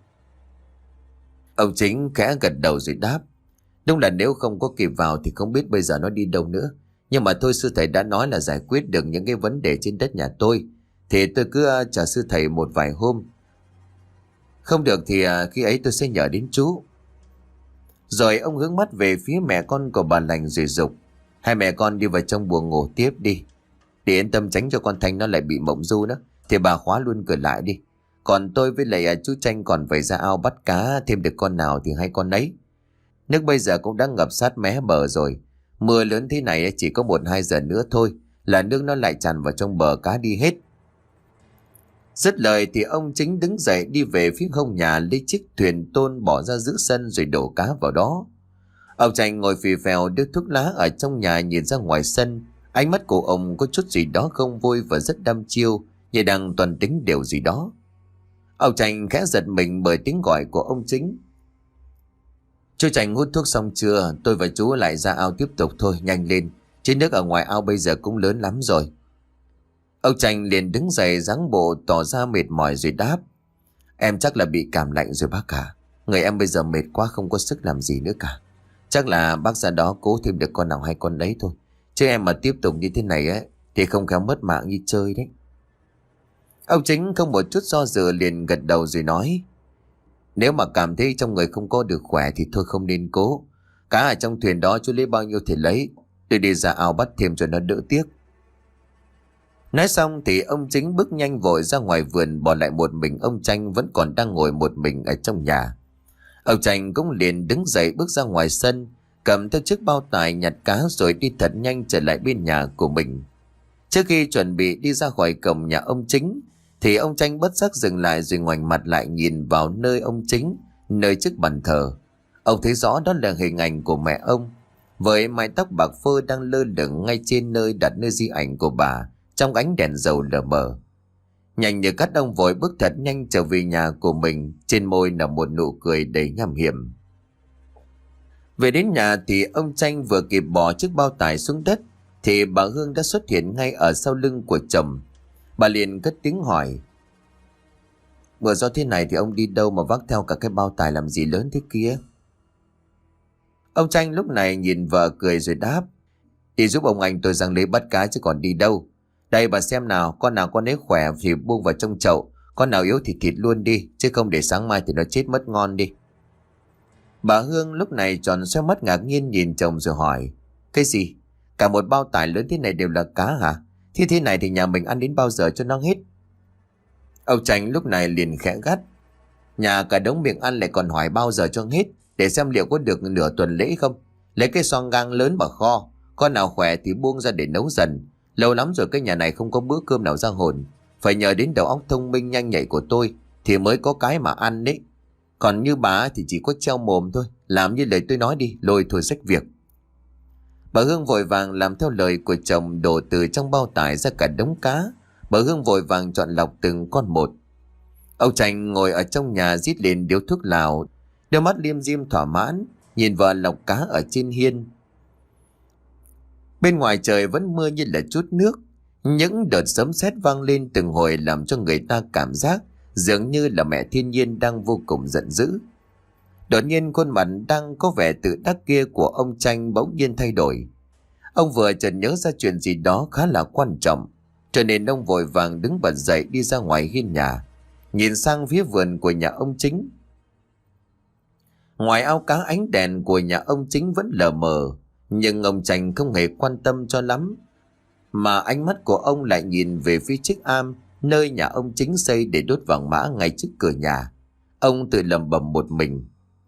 Ông Chính khẽ gật đầu rồi đáp: Đúng là nếu không có kịp vào thì không biết bây giờ nó đi đâu nữa. Nhưng mà thôi, sư thầy đã nói là giải quyết được những cái vấn đề trên đất nhà tôi, thì tôi cứ uh, chờ sư thầy một vài hôm. Không được thì uh, khi ấy tôi sẽ nhờ đến chú. Rồi ông hướng mắt về phía mẹ con của bà Lành rồi dục: Hai mẹ con đi vào trong buồng ngủ tiếp đi. Để yên tâm tránh cho con Thanh nó lại bị mộng du nữa, thì bà khóa luôn cửa lại đi. Còn tôi với lại uh, chú Tranh còn phải ra ao bắt cá, thêm được con nào thì hai con ấy. Nước bây giờ cũng đã ngập sát mé bờ rồi. Mưa lớn thế này chỉ có một hai giờ nữa thôi là nước nó lại tràn vào trong bờ, cá đi hết. Dứt lời thì ông Chính đứng dậy đi về phía hông nhà, lấy chiếc thuyền tôn bỏ ra giữa sân rồi đổ cá vào đó. Ông Tranh ngồi phì phèo đứt thuốc lá ở trong nhà nhìn ra ngoài sân. Ánh mắt của ông có chút gì đó không vui và rất đăm chiêu, như đang toàn tính điều gì đó. Ông Tranh khẽ giật mình bởi tiếng gọi của ông Chính. Chú Tranh hút thuốc xong chưa? Tôi và chú lại ra ao tiếp tục thôi, nhanh lên. Chứ nước ở ngoài ao bây giờ cũng lớn lắm rồi. Ông Tranh liền đứng dậy dáng bộ tỏ ra mệt mỏi rồi đáp. Em chắc là bị cảm lạnh rồi bác cả. Người em bây giờ mệt quá không có sức làm gì nữa cả. Chắc là bác ra đó cố thêm được con nào hay con đấy thôi. Chứ em mà tiếp tục như thế này ấy thì không khéo mất mạng như chơi đấy. Ông Chính không một chút do dự liền gật đầu rồi nói. Nếu mà cảm thấy trong người không có được khỏe thì thôi không nên cố. Cá ở trong thuyền đó chú lấy bao nhiêu thì lấy. Tôi đi ra ao bắt thêm cho nó đỡ tiếc. Nói xong thì ông Chính bước nhanh vội ra ngoài vườn, bỏ lại một mình ông Tranh vẫn còn đang ngồi một mình ở trong nhà. Ông Tranh cũng liền đứng dậy bước ra ngoài sân, cầm theo chiếc bao tải nhặt cá rồi đi thật nhanh trở lại bên nhà của mình. Trước khi chuẩn bị đi ra khỏi cổng nhà ông Chính thì ông Tranh bất giác dừng lại rồi ngoảnh mặt lại nhìn vào nơi ông Chính, nơi chiếc bàn thờ. Ông thấy rõ đó là hình ảnh của mẹ ông, với mái tóc bạc phơ đang lơ lửng ngay trên nơi đặt nơi di ảnh của bà trong ánh đèn dầu lờ mờ. Nhanh như cắt ông vội bước thật nhanh trở về nhà của mình, trên môi là một nụ cười đầy nham hiểm. Về đến nhà thì ông Tranh vừa kịp bỏ chiếc bao tải xuống đất thì bà Hương đã xuất hiện ngay ở sau lưng của chồng. Bà liền cất tiếng hỏi. Vừa do thế này thì ông đi đâu mà vác theo cả cái bao tải làm gì lớn thế kia? Ông Tranh lúc này nhìn vợ cười rồi đáp. Đi giúp ông anh tôi giăng lấy bắt cá chứ còn đi đâu. Đây bà xem nào, con nào con ấy khỏe thì buông vào trong chậu, con nào yếu thì thịt luôn đi, chứ không để sáng mai thì nó chết mất ngon đi. Bà Hương lúc này tròn xoay mắt ngạc nhiên nhìn chồng rồi hỏi. Cái gì? Cả một bao tải lớn thế này đều là cá hả? Thế thế này thì nhà mình ăn đến bao giờ cho nó hết? Ông Tranh lúc này liền khẽ gắt. Nhà cả đống miệng ăn lại còn hỏi bao giờ cho hết, để xem liệu có được nửa tuần lễ không. Lấy cái xoong gang lớn mà kho, con nào khỏe thì buông ra để nấu dần. Lâu lắm rồi cái nhà này không có bữa cơm nào ra hồn. Phải nhờ đến đầu óc thông minh nhanh nhạy của tôi thì mới có cái mà ăn đấy. Còn như bà thì chỉ có treo mồm thôi. Làm như lời tôi nói đi, lôi thôi xách việc. Bà Hương vội vàng làm theo lời của chồng, đổ từ trong bao tải ra cả đống cá. Bà Hương vội vàng chọn lọc từng con một. Ông Tranh ngồi ở trong nhà rít lên điếu thuốc lào, đôi mắt liêm diêm thỏa mãn nhìn vợ lọc cá ở trên hiên. Bên ngoài trời vẫn mưa như là chút nước. Những đợt sấm sét vang lên từng hồi làm cho người ta cảm giác dường như là mẹ thiên nhiên đang vô cùng giận dữ. Đột nhiên khuôn mặt đang có vẻ tự đắc kia của ông Tranh bỗng nhiên thay đổi. Ông vừa chợt nhớ ra chuyện gì đó khá là quan trọng, cho nên ông vội vàng đứng bật dậy đi ra ngoài hiên nhà, nhìn sang phía vườn của nhà ông Chính. Ngoài ao cá, ánh đèn của nhà ông Chính vẫn lờ mờ, nhưng ông Tranh không hề quan tâm cho lắm, mà ánh mắt của ông lại nhìn về phía chiếc am nơi nhà ông Chính xây để đốt vàng mã ngay trước cửa nhà. Ông tự lẩm bẩm một mình.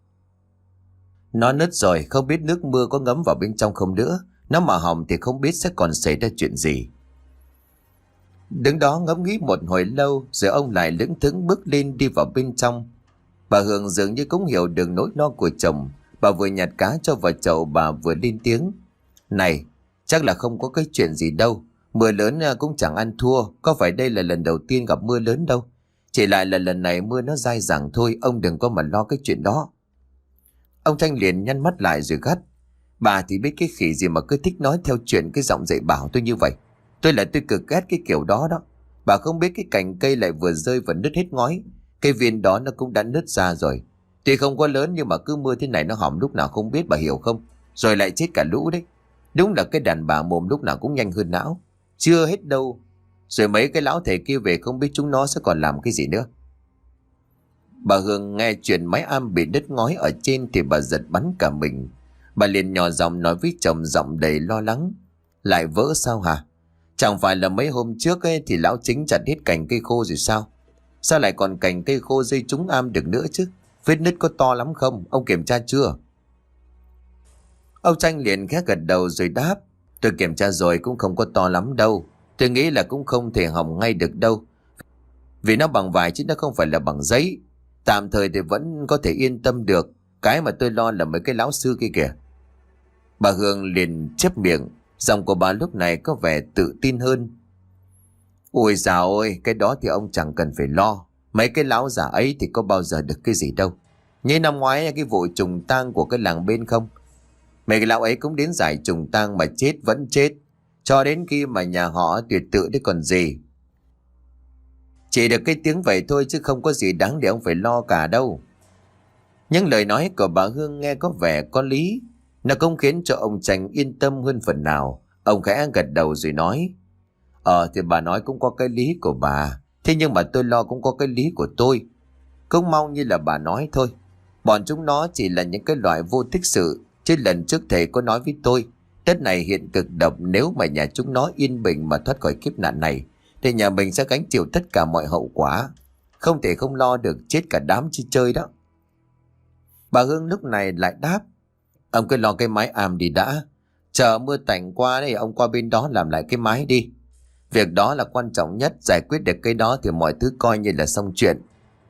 Nó nứt rồi, không biết nước mưa có ngấm vào bên trong không nữa. Nó mà hỏng thì không biết sẽ còn xảy ra chuyện gì. Đứng đó ngẫm nghĩ một hồi lâu rồi ông lại lững thững bước lên đi vào bên trong. Bà Hương dường như cũng hiểu được nỗi lo của chồng. Bà vừa nhặt cá cho vào chậu, bà vừa lên tiếng. Này, chắc là không có cái chuyện gì đâu. Mưa lớn cũng chẳng ăn thua. Có phải đây là lần đầu tiên gặp mưa lớn đâu. Chỉ lại là lần này mưa nó dai dẳng thôi. Ông đừng có mà lo cái chuyện đó. Ông Tranh liền nhăn mắt lại rồi gắt. Bà thì biết cái khỉ gì mà cứ thích nói theo chuyện cái giọng dạy bảo tôi như vậy. Tôi là tôi cực ghét cái kiểu đó đó. Bà không biết cái cành cây lại vừa rơi và nứt hết ngói. Cây viên đó nó cũng đã nứt ra rồi. Tuy không có lớn nhưng mà cứ mưa thế này nó hỏng lúc nào không biết, bà hiểu không? Rồi lại chết cả lũ đấy. Đúng là cái đàn bà mồm lúc nào cũng nhanh hơn não. Chưa hết đâu. Rồi mấy cái lão thầy kia về không biết chúng nó sẽ còn làm cái gì nữa. Bà Hương nghe chuyện mái am bị đứt ngói ở trên thì bà giật bắn cả mình. Bà liền nhỏ giọng nói với chồng giọng đầy lo lắng. Lại vỡ sao hả? Chẳng phải là mấy hôm trước ấy thì lão Chính chặt hết cành cây khô rồi sao? Sao lại còn cành cây khô dây trúng am được nữa chứ? Vết nứt có to lắm không? Ông kiểm tra chưa? Ông Tranh liền khẽ gật đầu rồi đáp. Tôi kiểm tra rồi cũng không có to lắm đâu. Tôi nghĩ là cũng không thể hỏng ngay được đâu. Vì nó bằng vải chứ nó không phải là bằng giấy. Tạm thời thì vẫn có thể yên tâm được. Cái mà tôi lo là mấy cái lão sư kia kìa. Bà Hương liền chép miệng, giọng của bà lúc này có vẻ tự tin hơn. Ôi dào ôi, cái đó thì ông chẳng cần phải lo. Mấy cái lão già ấy thì có bao giờ được cái gì đâu. Như năm ngoái cái vụ trùng tang của cái làng bên không, mấy cái lão ấy cũng đến giải trùng tang mà chết vẫn chết, cho đến khi mà nhà họ tuyệt tự đấy còn gì. Chỉ được cái tiếng vậy thôi chứ không có gì đáng để ông phải lo cả đâu. Những lời nói của bà Hương nghe có vẻ có lý, nó cũng khiến cho ông Chanh yên tâm hơn phần nào. Ông khẽ gật đầu rồi nói: Ờ thì bà nói cũng có cái lý của bà, thế nhưng mà tôi lo cũng có cái lý của tôi. Cũng mong như là bà nói thôi, bọn chúng nó chỉ là những cái loại vô tích sự. Chứ lần trước thầy có nói với tôi, đất này hiện cực độc, nếu mà nhà chúng nó yên bình mà thoát khỏi kiếp nạn này thì nhà mình sẽ gánh chịu tất cả mọi hậu quả, không thể không lo được chết cả đám chi chơi đó. Bà Hương lúc này lại đáp: Ông cứ lo cái mái am đi đã, chờ mưa tạnh qua thì ông qua bên đó làm lại cái mái đi. Việc đó là quan trọng nhất, giải quyết được cái đó thì mọi thứ coi như là xong chuyện.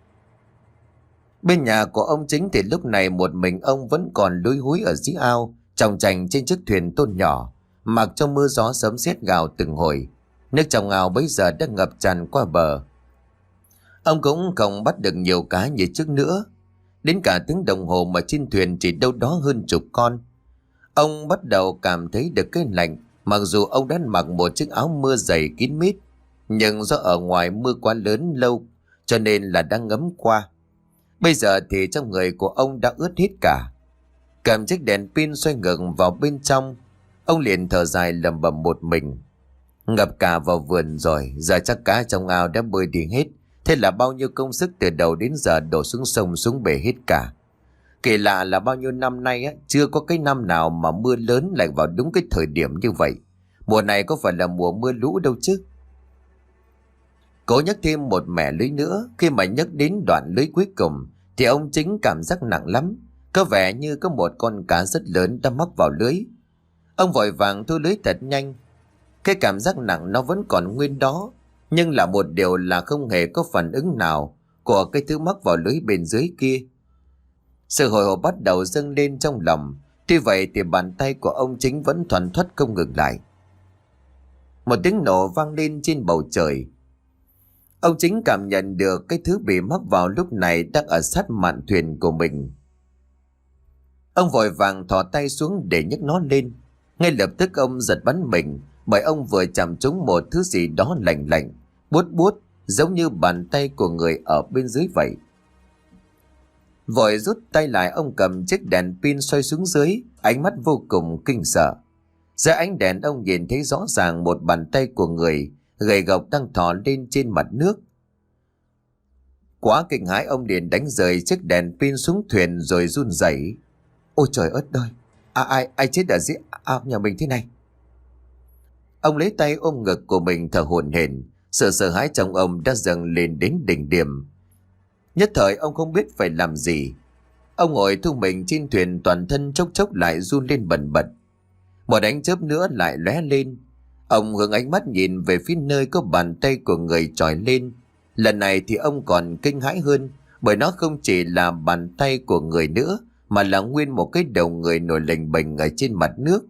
Bên nhà của ông Chính thì lúc này một mình ông vẫn còn lúi húi ở dưới ao, tròng trành trên chiếc thuyền tôn nhỏ, mặc cho mưa gió sấm sét gào từng hồi. Nước trong ao bấy giờ đã ngập tràn qua bờ. Ông cũng không bắt được nhiều cá như trước nữa. Đến cả tiếng đồng hồ mà trên thuyền chỉ đâu đó hơn chục con. Ông bắt đầu cảm thấy được cái lạnh, mặc dù ông đã mặc một chiếc áo mưa dày kín mít, nhưng do ở ngoài mưa quá lớn lâu cho nên là đã ngấm qua. Bây giờ thì trong người của ông đã ướt hết cả. Cầm chiếc đèn pin xoay ngược vào bên trong, ông liền thở dài lẩm bẩm một mình: Ngập cả vào vườn rồi, giờ chắc cá trong ao đã bơi đi hết. Thế là bao nhiêu công sức từ đầu đến giờ đổ xuống sông xuống bể hết cả. Kỳ lạ là bao nhiêu năm nay á, chưa có cái năm nào mà mưa lớn lại vào đúng cái thời điểm như vậy. Mùa này có phải là mùa mưa lũ đâu chứ. Cố nhấc thêm một mẻ lưới nữa. Khi mà nhấc đến đoạn lưới cuối cùng thì ông Chính cảm giác nặng lắm, có vẻ như có một con cá rất lớn đã mắc vào lưới. Ông vội vàng thu lưới thật nhanh. Cái cảm giác nặng nó vẫn còn nguyên đó, nhưng là một điều là không hề có phản ứng nào của cái thứ mắc vào lưới bên dưới kia. Sự hồi hộp bắt đầu dâng lên trong lòng. Tuy vậy thì bàn tay của ông Chính vẫn thoăn thoắt không ngừng lại. Một tiếng nổ vang lên trên bầu trời. Ông Chính cảm nhận được cái thứ bị mắc vào lúc này đang ở sát mạn thuyền của mình. Ông vội vàng thò tay xuống để nhấc nó lên. Ngay lập tức ông giật bắn mình, bởi ông vừa chạm trúng một thứ gì đó lạnh lạnh, buốt buốt, giống như bàn tay của người ở bên dưới vậy. Vội rút tay lại, ông cầm chiếc đèn pin xoay xuống dưới, ánh mắt vô cùng kinh sợ. Dưới ánh đèn ông nhìn thấy rõ ràng một bàn tay của người gầy gộc đang thò lên trên mặt nước. Quá kinh hãi, ông liền đánh rơi chiếc đèn pin xuống thuyền rồi run rẩy: Ôi trời ơi ơi, à, ai ai chết ở dưới ao nhà mình thế này? Ông lấy tay ôm ngực của mình thở hổn hển, sự sợ hãi trong ông đã dâng lên đến đỉnh điểm. Nhất thời ông không biết phải làm gì. Ông ngồi thu mình trên thuyền, toàn thân chốc chốc lại run lên bần bật. Một ánh chớp nữa lại lóe lên. Ông hướng ánh mắt nhìn về phía nơi có bàn tay của người trồi lên. Lần này thì ông còn kinh hãi hơn, bởi nó không chỉ là bàn tay của người nữa, mà là nguyên một cái đầu người nổi lềnh bềnh ở trên mặt nước.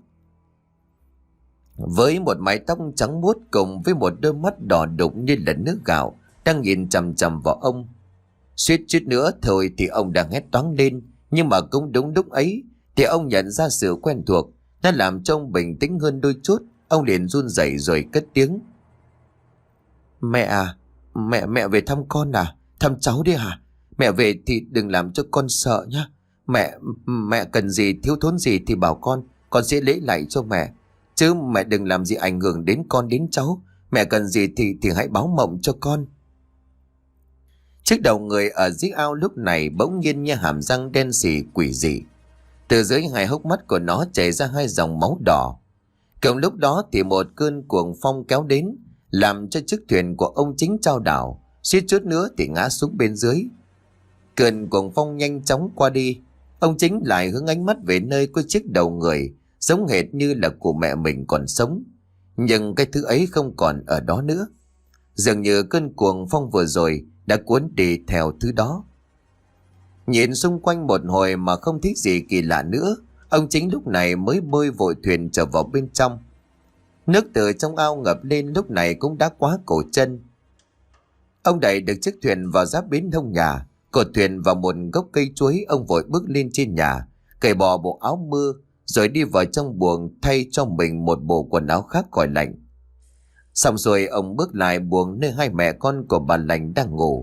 Với một mái tóc trắng muốt cùng với một đôi mắt đỏ đục như là nước gạo đang nhìn chằm chằm vào ông. Suýt chút nữa thôi thì ông đang hét toáng lên, nhưng mà cũng đúng lúc ấy thì ông nhận ra sự quen thuộc, nó làm cho ông bình tĩnh hơn đôi chút. Ông liền run rẩy rồi cất tiếng: Mẹ à, mẹ mẹ về thăm con à? Thăm cháu đi hả? Mẹ về thì đừng làm cho con sợ nhá. Mẹ mẹ cần gì, thiếu thốn gì thì bảo con, con sẽ lấy lại cho mẹ. Chứ mẹ đừng làm gì ảnh hưởng đến con đến cháu. Mẹ cần gì thì thì hãy báo mộng cho con. Chiếc đầu người ở dưới ao lúc này bỗng nhiên như hàm răng đen sì quỷ dị. Từ dưới hai hốc mắt của nó chảy ra hai dòng máu đỏ. Cùng lúc đó thì một cơn cuồng phong kéo đến, làm cho chiếc thuyền của ông Chính chao đảo, suýt chút nữa thì ngã xuống bên dưới. Cơn cuồng phong nhanh chóng qua đi, ông Chính lại hướng ánh mắt về nơi có chiếc đầu người, giống hệt như là của mẹ mình còn sống. Nhưng cái thứ ấy không còn ở đó nữa. Dường như cơn cuồng phong vừa rồi đã cuốn đi theo thứ đó. Nhìn xung quanh một hồi mà không thấy gì kỳ lạ nữa, Ông Chính lúc này mới bơi vội thuyền trở vào bên trong. Nước từ trong ao ngập lên lúc này cũng đã quá cổ chân. Ông đẩy được chiếc thuyền vào giáp bến hông nhà, cột thuyền vào một gốc cây chuối. Ông vội bước lên trên nhà, cởi bỏ bộ áo mưa, rồi đi vào trong buồng thay cho mình một bộ quần áo khác khỏi lạnh. Xong rồi ông bước lại buồng nơi hai mẹ con của bà Lành đang ngủ.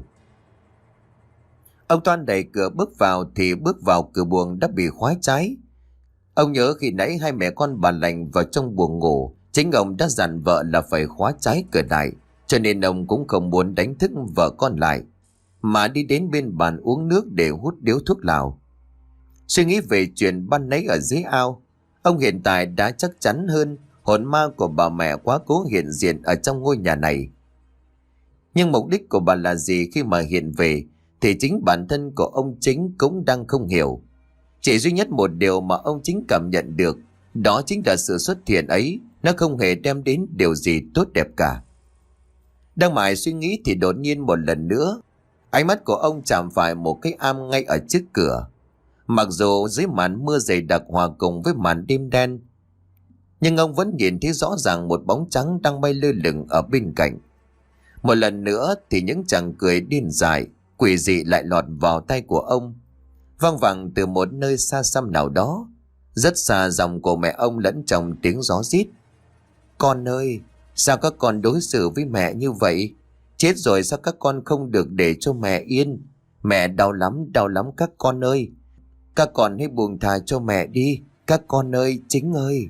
Ông Toan đẩy cửa bước vào thì bước vào cửa buồng đã bị khóa trái. Ông nhớ khi nãy hai mẹ con bà Lành vào trong buồng ngủ, chính ông đã dặn vợ là phải khóa trái cửa lại, cho nên ông cũng không muốn đánh thức vợ con lại, mà đi đến bên bàn uống nước để hút điếu thuốc lào. Suy nghĩ về chuyện ban nãy ở dưới ao, ông hiện tại đã chắc chắn hơn hồn ma của bà mẹ quá cố hiện diện ở trong ngôi nhà này. Nhưng mục đích của bà là gì khi mà hiện về thì chính bản thân của ông Chính cũng đang không hiểu. Chỉ duy nhất một điều mà ông Chính cảm nhận được, đó chính là sự xuất hiện ấy nó không hề đem đến điều gì tốt đẹp cả. Đang mải suy nghĩ thì đột nhiên một lần nữa, ánh mắt của ông chạm phải một cái am ngay ở trước cửa. Mặc dù dưới màn mưa dày đặc hòa cùng với màn đêm đen, nhưng ông vẫn nhìn thấy rõ ràng một bóng trắng đang bay lơ lửng ở bên cạnh. Một lần nữa thì những chàng cười điên dại, quỷ dị lại lọt vào tai của ông, vang vẳng từ một nơi xa xăm nào đó. Rất xa giọng của mẹ ông lẫn trong tiếng gió rít. Con ơi, sao các con đối xử với mẹ như vậy? Chết rồi sao các con không được để cho mẹ yên? Mẹ đau lắm, đau lắm các con ơi. Các con hãy buông thà cho mẹ đi. Các con ơi, Chính ơi.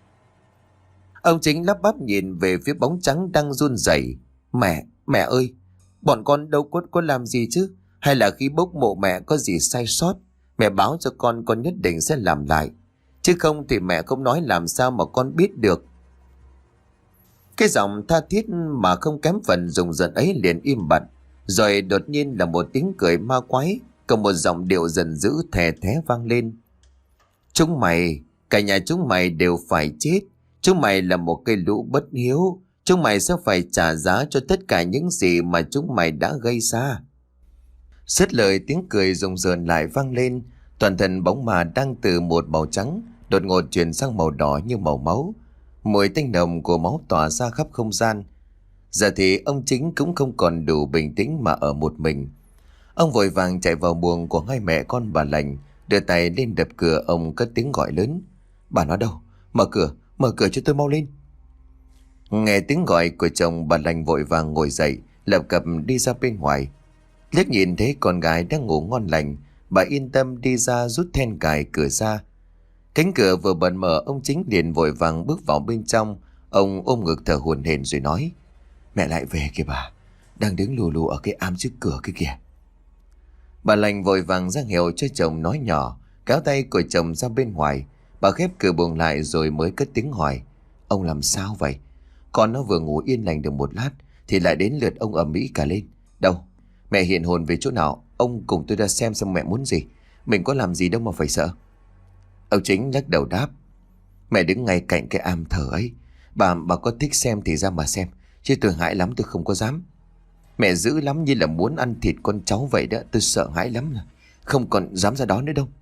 Ông Chính lắp bắp nhìn về phía bóng trắng đang run rẩy. Mẹ, mẹ ơi, bọn con đâu có, có làm gì chứ? Hay là khi bốc mộ mẹ có gì sai sót? Mẹ báo cho con, con nhất định sẽ làm lại. Chứ không thì mẹ không nói làm sao mà con biết được. Cái giọng tha thiết mà không kém phần rùng rợn ấy liền im bặt. Rồi đột nhiên là một tiếng cười ma quái, cùng một giọng điệu giận dữ thè thé vang lên. Chúng mày, cả nhà chúng mày đều phải chết. Chúng mày là một cây lũ bất hiếu. Chúng mày sẽ phải trả giá cho tất cả những gì mà chúng mày đã gây ra. Dứt lời tiếng cười rùng rợn lại vang lên. Toàn thân bóng ma đang từ một màu trắng đột ngột chuyển sang màu đỏ như màu máu. Mùi tanh nồng của máu tỏa ra khắp không gian. Giờ thì ông Chính cũng không còn đủ bình tĩnh mà ở một mình. Ông vội vàng chạy vào buồng của hai mẹ con bà Lành, đưa tay lên đập cửa. Ông cất tiếng gọi lớn. Bà nó đâu? Mở cửa, mở cửa cho tôi mau lên. Nghe tiếng gọi của chồng, bà Lành vội vàng ngồi dậy, lập cập đi ra bên ngoài. Liếc nhìn thấy con gái đang ngủ ngon lành, bà yên tâm đi ra rút then cài cửa ra. Cánh cửa vừa bật mở, ông Chính liền vội vàng bước vào bên trong. Ông ôm ngực thở hổn hển rồi nói. Mẹ lại về kìa bà, đang đứng lù lù ở cái am trước cửa kia kìa. Bà Lành vội vàng ra hiệu cho chồng nói nhỏ, kéo tay của chồng ra bên ngoài. Bà khép cửa buồng lại rồi mới cất tiếng hỏi. Ông làm sao vậy? Con nó vừa ngủ yên lành được một lát thì lại đến lượt ông ầm ĩ cả lên. Đâu? Mẹ hiện hồn về chỗ nào? Ông cùng tôi ra xem xem mẹ muốn gì. Mình có làm gì đâu mà phải sợ. Ông Chính lắc đầu đáp. Mẹ đứng ngay cạnh cái am thờ ấy. Bà bà có thích xem thì ra mà xem, chứ tôi hãi lắm, tôi không có dám. Mẹ dữ lắm, như là muốn ăn thịt con cháu vậy đó. Tôi sợ hãi lắm, không còn dám ra đó nữa đâu.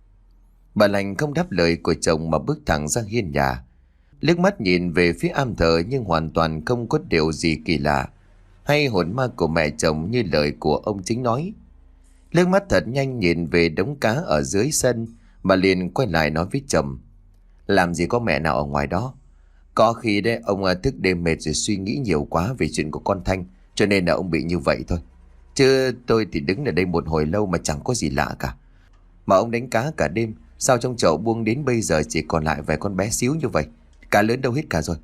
Bà Lành không đáp lời của chồng mà bước thẳng ra hiên nhà, liếc mắt nhìn về phía am thờ nhưng hoàn toàn không có điều gì kỳ lạ hay hồn ma của mẹ chồng như lời của ông Chính nói. Liếc mắt thật nhanh nhìn về đống cá ở dưới sân, bà liền quay lại nói với chồng. Làm gì có mẹ nào ở ngoài đó. Có khi đấy ông thức đêm mệt rồi suy nghĩ nhiều quá về chuyện của con Thanh, cho nên là ông bị như vậy thôi. Chứ tôi thì đứng ở đây một hồi lâu mà chẳng có gì lạ cả. Mà ông đánh cá cả đêm, sao trong chậu buông đến bây giờ chỉ còn lại vài con bé xíu như vậy? Cá lớn đâu hết cả rồi.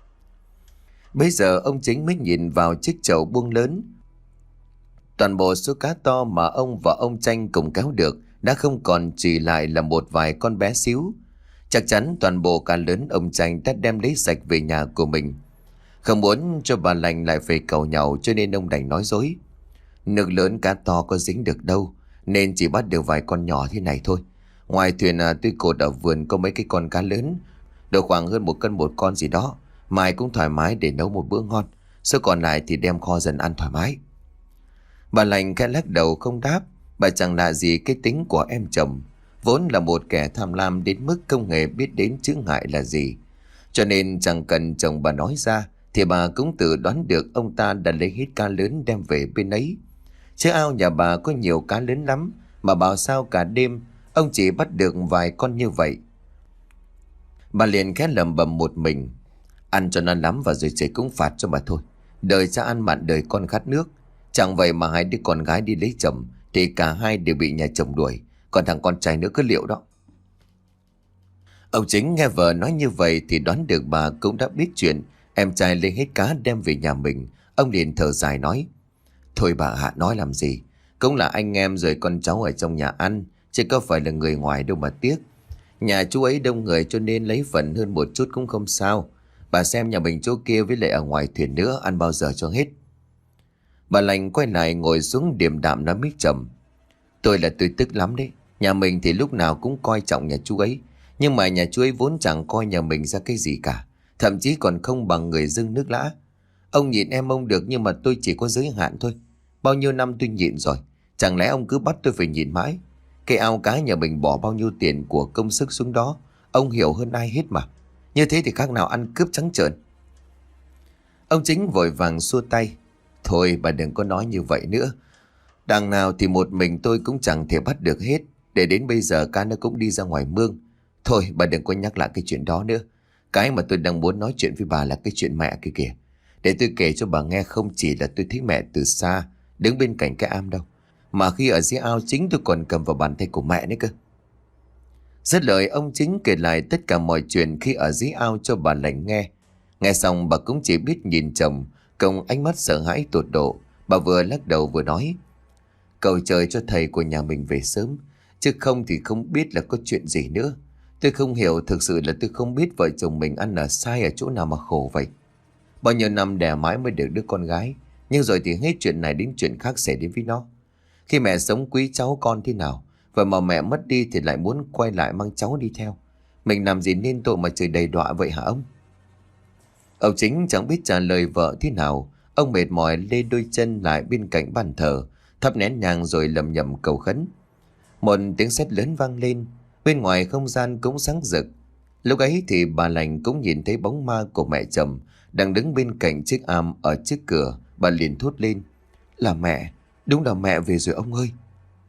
Bây giờ ông Chính mới nhìn vào chiếc chậu buông lớn. Toàn bộ số cá to mà ông và ông Tranh cùng kéo được đã không còn chỉ lại là một vài con bé xíu. Chắc chắn toàn bộ cá lớn ông Tranh đã đem lấy sạch về nhà của mình. Không muốn cho bà Lành lại phải cầu nhau, cho nên ông đành nói dối. Nước lớn cá to có dính được đâu, nên chỉ bắt được vài con nhỏ thế này thôi. Ngoài thuyền à, tuy cột ở vườn có mấy cái con cá lớn, độ khoảng hơn một cân một con gì đó, mai cũng thoải mái để nấu một bữa ngon. Số còn lại thì đem kho dần ăn thoải mái. Bà Lành khẽ lắc đầu không đáp. Bà chẳng lạ gì cái tính của em chồng, vốn là một kẻ tham lam đến mức không hề biết đến chướng ngại là gì. Cho nên chẳng cần chồng bà nói ra thì bà cũng tự đoán được ông ta đã lấy hết cá lớn đem về bên ấy. Chứ ao nhà bà có nhiều cá lớn lắm, mà bảo sao cả đêm ông chỉ bắt được vài con như vậy. Bà liền khẽ lẩm bẩm một mình: ăn cho nó lắm và rồi trời cũng phạt cho bà thôi. Đời cha ăn mặn đời con khát nước. Chẳng vậy mà hai đứa con gái đi lấy chồng thì cả hai đều bị nhà chồng đuổi, còn thằng con trai nữa cứ liệu đó. Ông Chính nghe vợ nói như vậy thì đoán được bà cũng đã biết chuyện em trai lấy hết cá đem về nhà mình. Ông liền thở dài nói: thôi bà Hạ nói làm gì, cũng là anh em rồi con cháu ở trong nhà ăn, chứ có phải là người ngoài đâu mà tiếc. Nhà chú ấy đông người cho nên lấy phần hơn một chút cũng không sao. Bà xem nhà mình chỗ kia với lại ở ngoài thuyền nữa, ăn bao giờ cho hết. Bà lành quay lại ngồi xuống điềm đạm nói mít chậm: tôi là tôi tức lắm đấy. Nhà mình thì lúc nào cũng coi trọng nhà chú ấy, nhưng mà nhà chú ấy vốn chẳng coi nhà mình ra cái gì cả, thậm chí còn không bằng người dưng nước lã. Ông nhịn em ông được, nhưng mà tôi chỉ có giới hạn thôi. Bao nhiêu năm tôi nhịn rồi, chẳng lẽ ông cứ bắt tôi phải nhịn mãi? Cái ao cá nhà mình bỏ bao nhiêu tiền của công sức xuống đó, ông hiểu hơn ai hết mà. Như thế thì khác nào ăn cướp trắng trợn. Ông Chính vội vàng xua tay: thôi bà đừng có nói như vậy nữa. Đằng nào thì một mình tôi cũng chẳng thể bắt được hết, để đến bây giờ cá nó cũng đi ra ngoài mương. Thôi bà đừng có nhắc lại cái chuyện đó nữa. Cái mà tôi đang muốn nói chuyện với bà là cái chuyện mẹ kia kìa. Để tôi kể cho bà nghe, không chỉ là tôi thấy mẹ từ xa đứng bên cạnh cái am đâu, mà khi ở dưới ao chính tôi còn cầm vào bàn tay của mẹ nữa cơ. Dứt lời ông Chính kể lại tất cả mọi chuyện khi ở dưới ao cho bà lành nghe. Nghe xong bà cũng chỉ biết nhìn chồng cùng ánh mắt sợ hãi tột độ. Bà vừa lắc đầu vừa nói: cầu trời cho thầy của nhà mình về sớm, chứ không thì không biết là có chuyện gì nữa. Tôi không hiểu, thực sự là tôi không biết vợ chồng mình ăn ở sai ở chỗ nào mà khổ vậy. Bao nhiêu năm đẻ mãi mới được đứa con gái, nhưng rồi thì hết chuyện này đến chuyện khác xảy đến với nó. Khi mẹ sống quý cháu con thế nào, vậy mà mẹ mất đi thì lại muốn quay lại mang cháu đi theo. Mình làm gì nên tội mà trời đầy đọa vậy hả ông? Ông Chính chẳng biết trả lời vợ thế nào. Ông mệt mỏi lê đôi chân lại bên cạnh bàn thờ, thắp nén nhang rồi lầm nhầm cầu khấn. Một tiếng sét lớn vang lên, bên ngoài không gian cũng sáng rực. Lúc ấy thì bà lành cũng nhìn thấy bóng ma của mẹ chồng đang đứng bên cạnh chiếc am ở trước cửa. Bà liền thốt lên: là mẹ, đúng là mẹ về rồi ông ơi.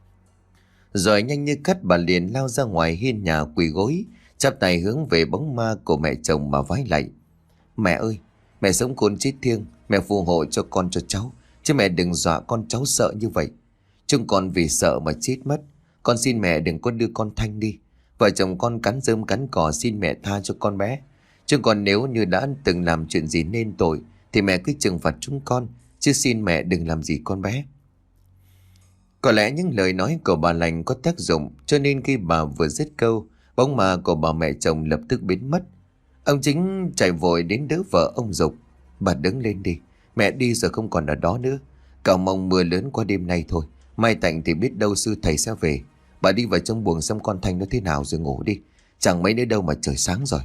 Rồi nhanh như cắt bà liền lao ra ngoài hiên nhà quỳ gối, chắp tay hướng về bóng ma của mẹ chồng mà vái lạy: mẹ ơi, mẹ sống khôn chết thiêng, mẹ phù hộ cho con cho cháu, chứ mẹ đừng dọa con cháu sợ như vậy. Chúng con vì sợ mà chết mất. Con xin mẹ đừng có đưa con Thanh đi. Vợ chồng con cắn rơm cắn cỏ, xin mẹ tha cho con bé. Chứ còn nếu như đã từng làm chuyện gì nên tội thì mẹ cứ trừng phạt chúng con, chứ xin mẹ đừng làm gì con bé. Có lẽ những lời nói của bà lành có tác dụng, cho nên khi bà vừa dứt câu, bóng ma của bà mẹ chồng lập tức biến mất. Ông Chính chạy vội đến đỡ vợ ông giục: bà đứng lên đi, mẹ đi rồi không còn ở đó nữa. Cầu mong mưa lớn qua đêm nay thôi, mai tạnh thì biết đâu sư thầy sẽ về. Bà đi vào trong buồng xem con Thanh nó thế nào rồi ngủ đi, chẳng mấy nữa đâu mà trời sáng rồi.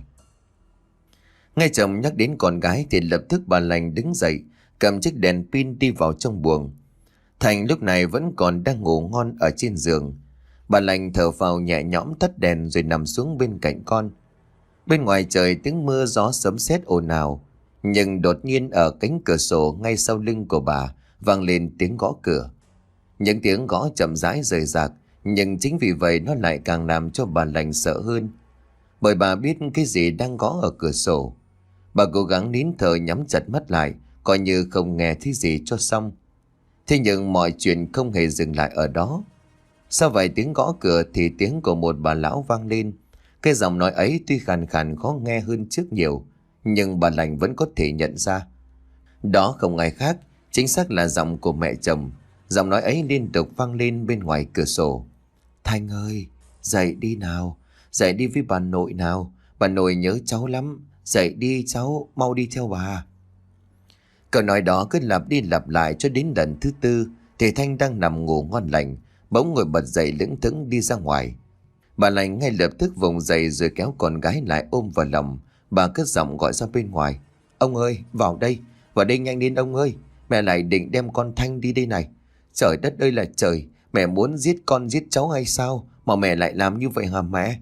Nghe chồng nhắc đến con gái thì lập tức bà lành đứng dậy, cầm chiếc đèn pin đi vào trong buồng. Thành lúc này vẫn còn đang ngủ ngon ở trên giường. Bà lành thở phào nhẹ nhõm tắt đèn rồi nằm xuống bên cạnh con. Bên ngoài trời tiếng mưa gió sấm sét ồn ào, nhưng đột nhiên ở cánh cửa sổ ngay sau lưng của bà vang lên tiếng gõ cửa. Những tiếng gõ chậm rãi rời rạc, nhưng chính vì vậy nó lại càng làm cho bà lành sợ hơn, bởi bà biết cái gì đang gõ ở cửa sổ. Bà cố gắng nín thở nhắm chặt mắt lại, coi như không nghe thấy gì cho xong. Thế nhưng mọi chuyện không hề dừng lại ở đó. Sau vài tiếng gõ cửa thì tiếng của một bà lão vang lên. Cái giọng nói ấy tuy khàn khàn khó nghe hơn trước nhiều, nhưng bà lành vẫn có thể nhận ra. Đó không ai khác, chính xác là giọng của mẹ chồng. Giọng nói ấy liên tục vang lên bên ngoài cửa sổ: Thanh ơi, dậy đi nào, dậy đi với bà nội nào, bà nội nhớ cháu lắm, dậy đi cháu, mau đi theo bà. Câu nói đó cứ lặp đi lặp lại cho đến lần thứ tư thì Thanh đang nằm ngủ ngon lành, bỗng ngồi bật dậy lững thững đi ra ngoài. Bà lành ngay lập tức vùng dậy rồi kéo con gái lại ôm vào lòng. Bà cất giọng gọi ra bên ngoài: Ông ơi, vào đây, vào đây nhanh lên ông ơi, mẹ lại định đem con Thanh đi đây này. Trời đất ơi là trời, mẹ muốn giết con giết cháu hay sao Mà mẹ lại làm như vậy hả mẹ?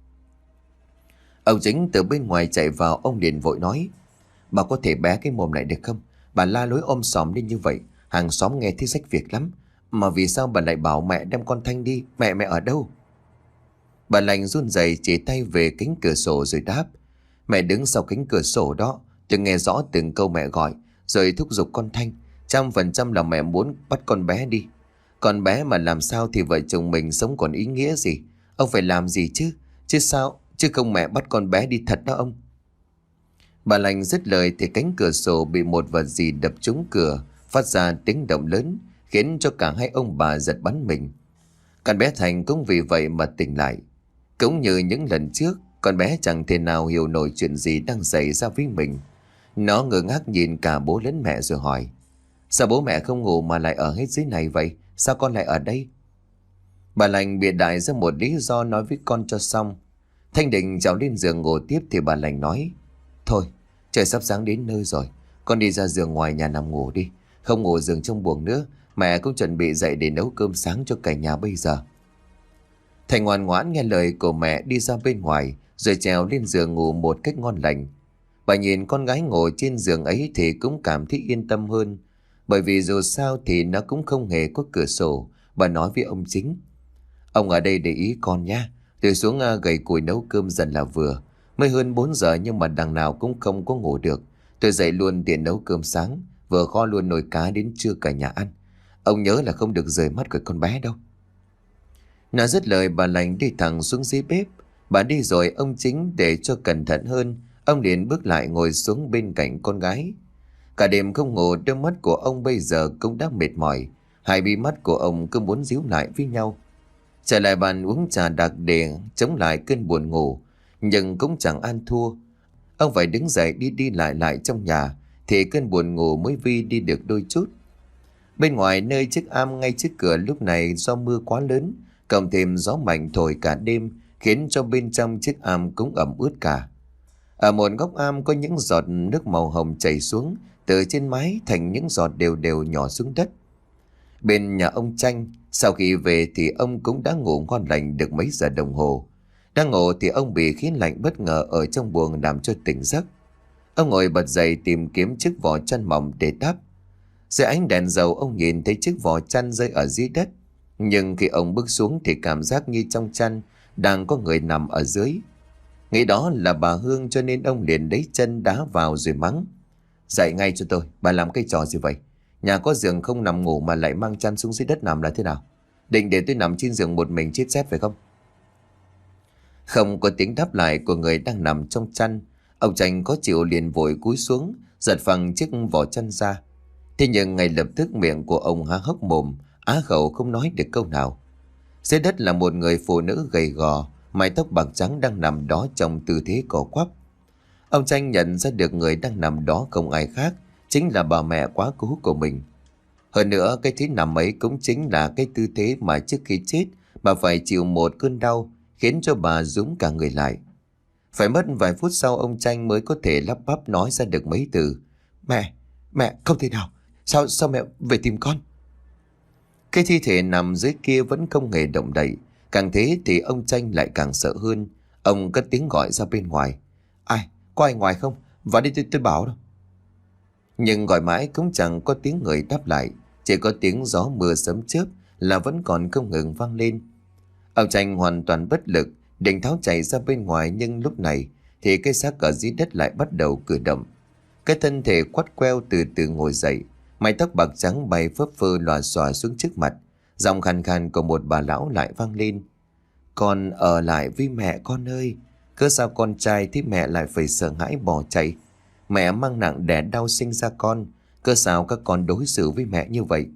Ông Chính từ bên ngoài chạy vào, ông liền vội nói: Bà có thể bé cái mồm lại được không? Bà la lối om sòm lên như vậy, hàng xóm nghe thấy rách việc lắm. Mà vì sao bà lại bảo mẹ đem con Thanh đi? Mẹ mẹ ở đâu? Bà Lành run rẩy chỉ tay về cánh cửa sổ rồi đáp: Mẹ đứng sau cánh cửa sổ đó, tôi nghe rõ từng câu mẹ gọi, rồi thúc giục con Thanh. Trăm phần trăm là mẹ muốn bắt con bé đi. Con bé mà làm sao thì vợ chồng mình sống còn ý nghĩa gì? Ông phải làm gì chứ? Chứ sao? Chứ không mẹ bắt con bé đi thật đó ông. Bà Lành dứt lời thì cánh cửa sổ bị một vật gì đập trúng cửa, phát ra tiếng động lớn, khiến cho cả hai ông bà giật bắn mình. Con bé Thành cũng vì vậy mà tỉnh lại. Cũng như những lần trước, con bé chẳng thể nào hiểu nổi chuyện gì đang xảy ra với mình. Nó ngơ ngác nhìn cả bố lẫn mẹ rồi hỏi: Sao bố mẹ không ngủ mà lại ở hết dưới này vậy? Sao con lại ở đây? Bà Lành bịa đại ra một lý do nói với con cho xong. Thanh định trèo lên giường ngủ tiếp thì bà Lành nói: Thôi, trời sắp sáng đến nơi rồi, con đi ra giường ngoài nhà nằm ngủ đi. Không ngủ giường trong buồng nữa, mẹ cũng chuẩn bị dậy để nấu cơm sáng cho cả nhà bây giờ. Thành ngoan ngoãn nghe lời của mẹ đi ra bên ngoài, rồi trèo lên giường ngủ một cách ngon lành. Bà nhìn con gái ngồi trên giường ấy thì cũng cảm thấy yên tâm hơn, bởi vì dù sao thì nó cũng không hề có cửa sổ. Bà nói với ông Chính: Ông ở đây để ý con nhé. Tôi xuống à, gầy củi nấu cơm dần là vừa. Mới hơn bốn giờ nhưng mà đằng nào cũng không có ngủ được. Tôi dậy luôn tiện nấu cơm sáng, vừa kho luôn nồi cá đến trưa cả nhà ăn. Ông nhớ là không được rời mắt của con bé đâu. Nói dứt lời bà Lành đi thẳng xuống dưới bếp. Bà đi rồi ông Chính để cho cẩn thận hơn, ông liền bước lại ngồi xuống bên cạnh con gái. Cả đêm không ngủ, đôi mắt của ông bây giờ cũng đã mệt mỏi. Hai bí mắt của ông cứ muốn díu lại với nhau. Trở lại bàn uống trà đặc để chống lại cơn buồn ngủ, nhưng cũng chẳng ăn thua. Ông phải đứng dậy đi đi lại lại trong nhà, thì cơn buồn ngủ mới vi đi được đôi chút. Bên ngoài nơi chiếc am ngay trước cửa lúc này do mưa quá lớn, cộng thêm gió mạnh thổi cả đêm, khiến cho bên trong chiếc am cũng ẩm ướt cả. Ở một góc am có những giọt nước màu hồng chảy xuống từ trên mái thành những giọt đều đều nhỏ xuống đất. Bên nhà ông Tranh, sau khi về thì ông cũng đã ngủ ngon lành được mấy giờ đồng hồ. Đang ngủ thì ông bị khí lạnh bất ngờ ở trong buồng làm cho tỉnh giấc. Ông ngồi bật dậy tìm kiếm chiếc vỏ chăn mỏng để đắp. Dưới ánh đèn dầu ông nhìn thấy chiếc vỏ chăn rơi ở dưới đất. Nhưng khi ông bước xuống thì cảm giác như trong chăn đang có người nằm ở dưới. Nghĩ đó là bà Hương cho nên ông liền lấy chân đá vào rồi mắng: Dậy ngay cho tôi, bà làm cái trò gì vậy? Nhà có giường không nằm ngủ mà lại mang chăn xuống dưới đất nằm là thế nào? Định để tôi nằm trên giường một mình chết rét phải không? Không có tiếng đáp lại của người đang nằm trong chăn. Ông Tranh có chịu liền vội cúi xuống, giật phăng chiếc vỏ chăn ra. Thế nhưng ngay lập tức miệng của ông há hốc mồm, á khẩu không nói được câu nào. Dưới đất là một người phụ nữ gầy gò, mái tóc bạc trắng đang nằm đó trong tư thế co quắp. Ông Tranh nhận ra được người đang nằm đó không ai khác, chính là bà mẹ quá cố của mình. Hơn nữa cái thế nằm ấy cũng chính là cái tư thế mà trước khi chết bà phải chịu một cơn đau, khiến cho bà rúm cả người lại. Phải mất vài phút sau ông Tranh mới có thể lắp bắp nói ra được mấy từ: Mẹ, mẹ, không thể nào. Sao, sao mẹ về tìm con? Cái thi thể nằm dưới kia vẫn không hề động đậy. Càng thế thì ông Tranh lại càng sợ hơn. Ông cất tiếng gọi ra bên ngoài: Ai, có ai ngoài không? Vào đi, tôi, tôi bảo đâu. Nhưng gọi mãi cũng chẳng có tiếng người đáp lại. Chỉ có tiếng gió mưa sấm chớp là vẫn còn không ngừng vang lên. Ông Tranh hoàn toàn bất lực, định tháo chạy ra bên ngoài, nhưng lúc này thì cái xác ở dưới đất lại bắt đầu cử động. Cái thân thể quắt queo từ từ ngồi dậy, mái tóc bạc trắng bay phấp phơ lòa xòa xuống trước mặt. Giọng khàn khàn của một bà lão lại vang lên: Con ở lại với mẹ con ơi. Cớ sao con trai thì mẹ lại phải sợ hãi bỏ chạy? Mẹ mang nặng đẻ đau sinh ra con, cớ sao các con đối xử với mẹ như vậy?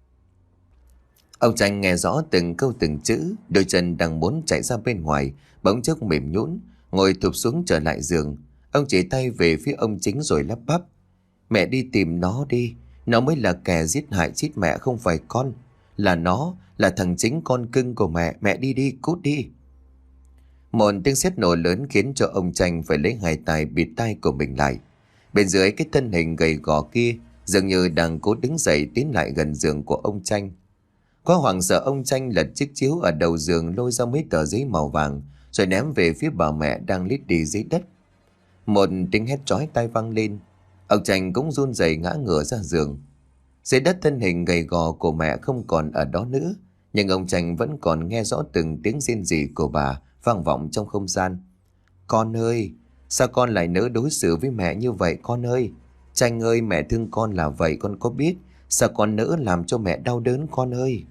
Ông Tranh nghe rõ từng câu từng chữ, đôi chân đang muốn chạy ra bên ngoài bỗng chốc mềm nhũn, ngồi thụp xuống trở lại giường. Ông chỉ tay về phía ông Chính rồi lắp bắp: Mẹ đi tìm nó đi, nó mới là kẻ giết hại chết mẹ, không phải con. Là nó, là thằng Chính con cưng của mẹ, mẹ đi đi, cút đi. Một tiếng sét nổ lớn khiến cho ông Tranh phải lấy hai tay bịt tai của mình lại. Bên dưới cái thân hình gầy gò kia dường như đang cố đứng dậy tiến lại gần giường của ông Tranh. Quá hoảng sợ, ông Tranh lật chiếc chiếu ở đầu giường, lôi ra mấy tờ giấy màu vàng rồi ném về phía bà mẹ đang lít đi dưới đất. Một tiếng hét chói tai vang lên. Ông Tranh cũng run rẩy ngã ngửa ra giường. Dưới đất, thân hình gầy gò của mẹ không còn ở đó nữa, nhưng ông Tranh vẫn còn nghe rõ từng tiếng rên rỉ của bà vang vọng trong không gian. Con ơi, sao con lại nỡ đối xử với mẹ như vậy con ơi? Tranh ơi, mẹ thương con là vậy con có biết. Sao con nỡ làm cho mẹ đau đớn con ơi?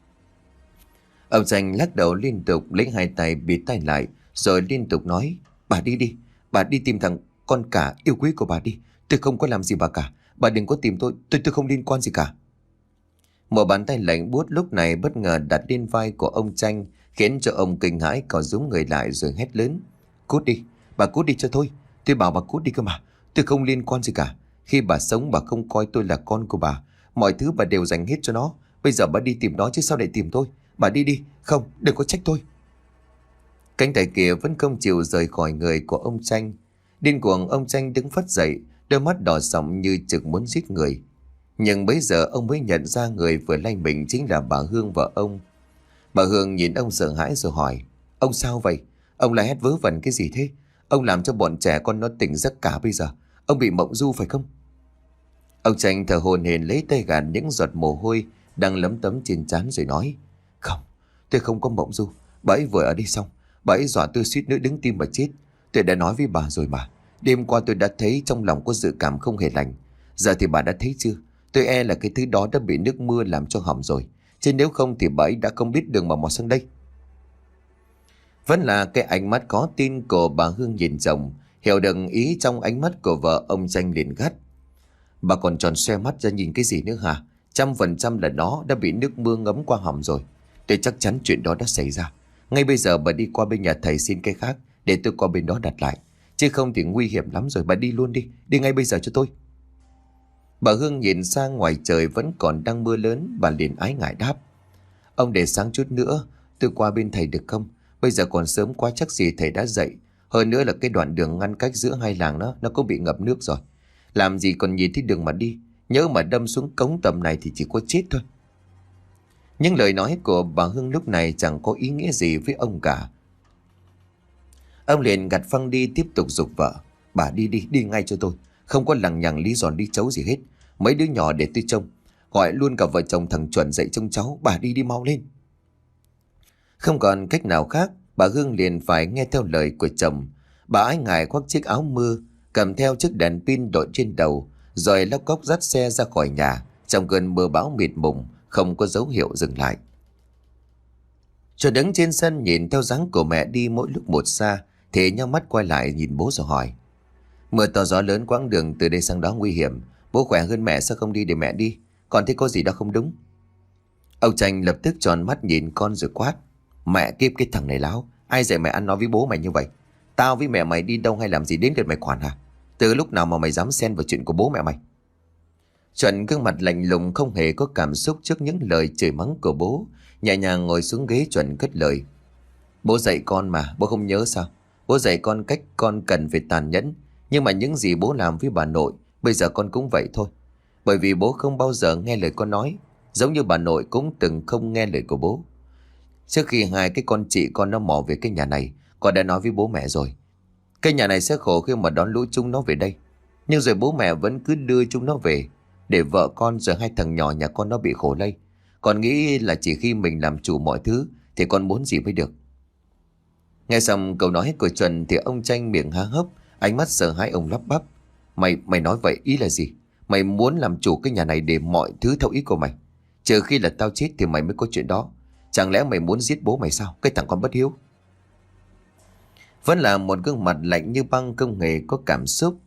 Ông Tranh lắc đầu liên tục, lấy hai tay bịt tai lại rồi liên tục nói: Bà đi đi, bà đi tìm thằng con cả yêu quý của bà đi. Tôi không có làm gì bà cả. Bà đừng có tìm tôi, tôi tôi không liên quan gì cả. Một bàn tay lạnh buốt lúc này bất ngờ đặt lên vai của ông Tranh, khiến cho ông kinh hãi cò rúm người lại rồi hét lớn: Cút đi, bà cút đi cho tôi. Tôi bảo bà cút đi cơ mà. Tôi không liên quan gì cả. Khi bà sống bà không coi tôi là con của bà. Mọi thứ bà đều dành hết cho nó. Bây giờ bà đi tìm nó chứ sao lại tìm tôi. Bà đi đi, không, đừng có trách tôi. Cánh tay kia vẫn không chịu rời khỏi người của ông Tranh. Điên cuồng, ông Tranh đứng phắt dậy, đôi mắt đỏ sậm như chực muốn giết người. Nhưng bấy giờ ông mới nhận ra người vừa lay mình chính là bà Hương, vợ ông. Bà Hương nhìn ông sợ hãi rồi hỏi: Ông sao vậy? Ông lại hét vớ vẩn cái gì thế? Ông làm cho bọn trẻ con nó tỉnh giấc cả bây giờ. Ông bị mộng du phải không? Ông Tranh thở hổn hển lấy tay gạt những giọt mồ hôi đang lấm tấm trên trán rồi nói: Không, tôi không có mộng du. Bà ấy vừa ở đây xong, bà ấy dọa tôi suýt nữa đứng tim mà chết. Tôi đã nói với bà rồi mà. Đêm qua tôi đã thấy trong lòng có dự cảm không hề lành. Giờ thì bà đã thấy chưa? Tôi e là cái thứ đó đã bị nước mưa làm cho hỏng rồi. Chứ nếu không thì bà ấy đã không biết đường mà mò sang đây. Vẫn là cái ánh mắt có tin của bà Hương nhìn chồng, hiểu được ý trong ánh mắt của vợ. Ông Tranh liền gắt: Bà còn tròn xoe mắt ra nhìn cái gì nữa hả? Trăm phần trăm là nó đã bị nước mưa ngấm qua hỏng rồi. Tôi chắc chắn chuyện đó đã xảy ra. Ngay bây giờ bà đi qua bên nhà thầy xin cái khác, để tôi qua bên đó đặt lại. Chứ không thì nguy hiểm lắm rồi. Bà đi luôn đi, đi ngay bây giờ cho tôi. Bà Hương nhìn sang ngoài trời vẫn còn đang mưa lớn, bà liền ái ngại đáp: Ông để sáng chút nữa tôi qua bên thầy được không? Bây giờ còn sớm quá, chắc gì thầy đã dậy. Hơn nữa là cái đoạn đường ngăn cách giữa hai làng đó, nó cũng bị ngập nước rồi. Làm gì còn nhìn thấy đường mà đi. Nhớ mà đâm xuống cống tầm này thì chỉ có chết thôi. Những lời nói của bà Hương lúc này chẳng có ý nghĩa gì với ông cả. Ông liền gạt phăng đi, tiếp tục giục vợ: Bà đi đi, đi ngay cho tôi. Không có lằng nhằng lý giòn lý chấu gì hết. Mấy đứa nhỏ để tôi trông. Gọi luôn cả vợ chồng thằng Chuẩn dậy trông cháu. Bà đi đi mau lên. Không còn cách nào khác, bà Hương liền phải nghe theo lời của chồng. Bà ái ngại khoác chiếc áo mưa, cầm theo chiếc đèn pin đội trên đầu, rồi lóc cóc dắt xe ra khỏi nhà. Trong cơn mưa bão mịt mùng, không có dấu hiệu dừng lại. Cho đứng trên sân nhìn theo dáng của mẹ đi mỗi lúc một xa, thì nhắm mắt quay lại nhìn bố rồi hỏi: Mưa to gió lớn, quãng đường từ đây sang đó nguy hiểm. Bố khỏe hơn mẹ, sao không đi để mẹ đi? Con thấy có gì đó không đúng? Ông Tranh lập tức tròn mắt nhìn con rồi quát: Mẹ kiếp, cái thằng này láo. Ai dạy mày ăn nói với bố mày như vậy? Tao với mẹ mày đi đâu hay làm gì đến lượt mày quản hả? Từ lúc nào mà mày dám xen vào chuyện của bố mẹ mày? Chuẩn gương mặt lạnh lùng, không hề có cảm xúc trước những lời chửi mắng của bố, nhẹ nhàng ngồi xuống ghế. Chuẩn cất lời: Bố dạy con mà, bố không nhớ sao? Bố dạy con cách con cần phải tàn nhẫn. Nhưng mà những gì bố làm với bà nội, bây giờ con cũng vậy thôi. Bởi vì bố không bao giờ nghe lời con nói, giống như bà nội cũng từng không nghe lời của bố. Trước khi hai cái con chị con nó mò về cái nhà này, con đã nói với bố mẹ rồi. Cái nhà này sẽ khổ khi mà đón lũ chúng nó về đây. Nhưng rồi bố mẹ vẫn cứ đưa chúng nó về, để vợ con rồi hai thằng nhỏ nhà con nó bị khổ lây. Con nghĩ là chỉ khi mình làm chủ mọi thứ thì con muốn gì mới được. Nghe xong câu nói của Chuẩn thì ông Tranh miệng há hốc, ánh mắt sợ hãi. Ông lắp bắp: Mày mày nói vậy ý là gì? Mày muốn làm chủ cái nhà này để mọi thứ theo ý của mày? Trừ khi là tao chết thì mày mới có chuyện đó. Chẳng lẽ mày muốn giết bố mày sao? Cái thằng con bất hiếu. Vẫn là một gương mặt lạnh như băng, không hề có cảm xúc.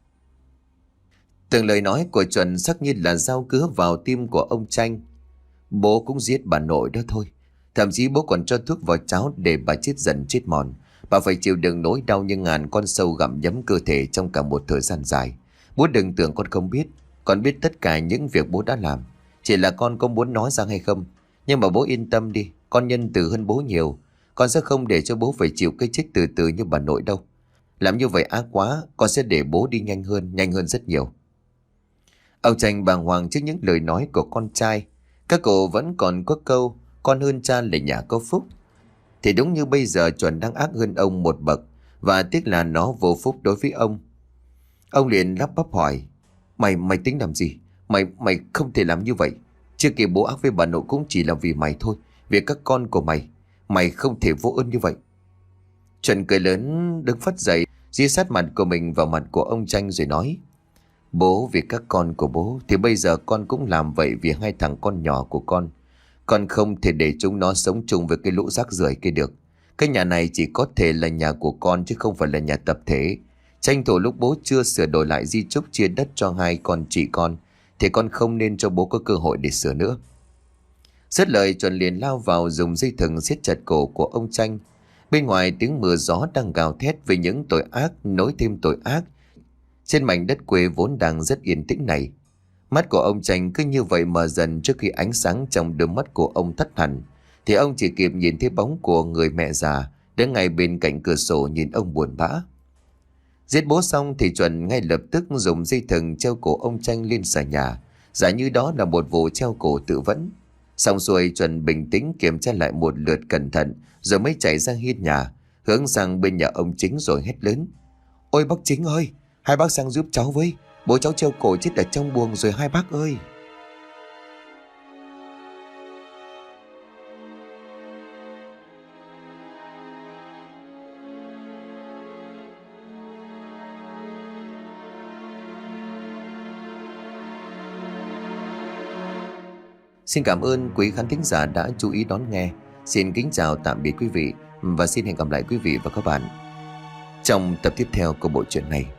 Từng lời nói của Chuẩn sắc như là dao cứa vào tim của ông Tranh. Bố cũng giết bà nội đó thôi. Thậm chí bố còn cho thuốc vào cháo để bà chết dần chết mòn. Bà phải chịu đựng nỗi đau như ngàn con sâu gặm nhấm cơ thể trong cả một thời gian dài. Bố đừng tưởng con không biết. Con biết tất cả những việc bố đã làm. Chỉ là con có muốn nói ra hay không. Nhưng mà bố yên tâm đi, con nhân từ hơn bố nhiều. Con sẽ không để cho bố phải chịu cái chết từ từ như bà nội đâu. Làm như vậy ác quá, con sẽ để bố đi nhanh hơn, nhanh hơn rất nhiều. Ông Tranh bàng hoàng trước những lời nói của con trai. Các cụ vẫn còn có câu con hơn cha là nhà có phúc. Thì đúng như bây giờ Chuẩn đang ác hơn ông một bậc, và tiếc là nó vô phúc đối với ông. Ông liền lắp bắp hỏi: Mày, mày tính làm gì? Mày, mày không thể làm như vậy. Trước kia bố ác với bà nội cũng chỉ là vì mày thôi, vì các con của mày. Mày không thể vô ơn như vậy. Chuẩn cười lớn đứng phắt dậy, dí sát mặt của mình vào mặt của ông Tranh rồi nói: Bố vì các con của bố thì bây giờ con cũng làm vậy vì hai thằng con nhỏ của con. Con không thể để chúng nó sống chung với cái lũ rác rưởi kia được. Cái nhà này chỉ có thể là nhà của con chứ không phải là nhà tập thể. Tranh thủ lúc bố chưa sửa đổi lại di chúc chia đất cho hai con chị con thì con không nên cho bố có cơ hội để sửa nữa. Dứt lời, Chuẩn liền lao vào dùng dây thừng siết chặt cổ của ông Tranh. Bên ngoài tiếng mưa gió đang gào thét về những tội ác nối thêm tội ác trên mảnh đất quê vốn đang rất yên tĩnh này. Mắt của ông Tranh cứ như vậy mờ dần trước khi ánh sáng trong đôi mắt của ông tắt hẳn, thì ông chỉ kịp nhìn thấy bóng của người mẹ già đứng ngay bên cạnh cửa sổ nhìn ông buồn bã. Giết bố xong thì Chuẩn ngay lập tức dùng dây thừng treo cổ ông Tranh lên xà nhà, giả như đó là một vụ treo cổ tự vẫn. Xong xuôi, Chuẩn bình tĩnh kiểm tra lại một lượt cẩn thận rồi mới chạy ra hiên nhà, hướng sang bên nhà ông Chính rồi hét lớn: Ôi bác Chính ơi, hai bác sang giúp cháu với, bố cháu treo cổ chết ở trong buồng rồi hai bác ơi. Xin cảm ơn quý khán thính giả đã chú ý đón nghe. Xin kính chào tạm biệt quý vị và xin hẹn gặp lại quý vị và các bạn trong tập tiếp theo của bộ truyện này.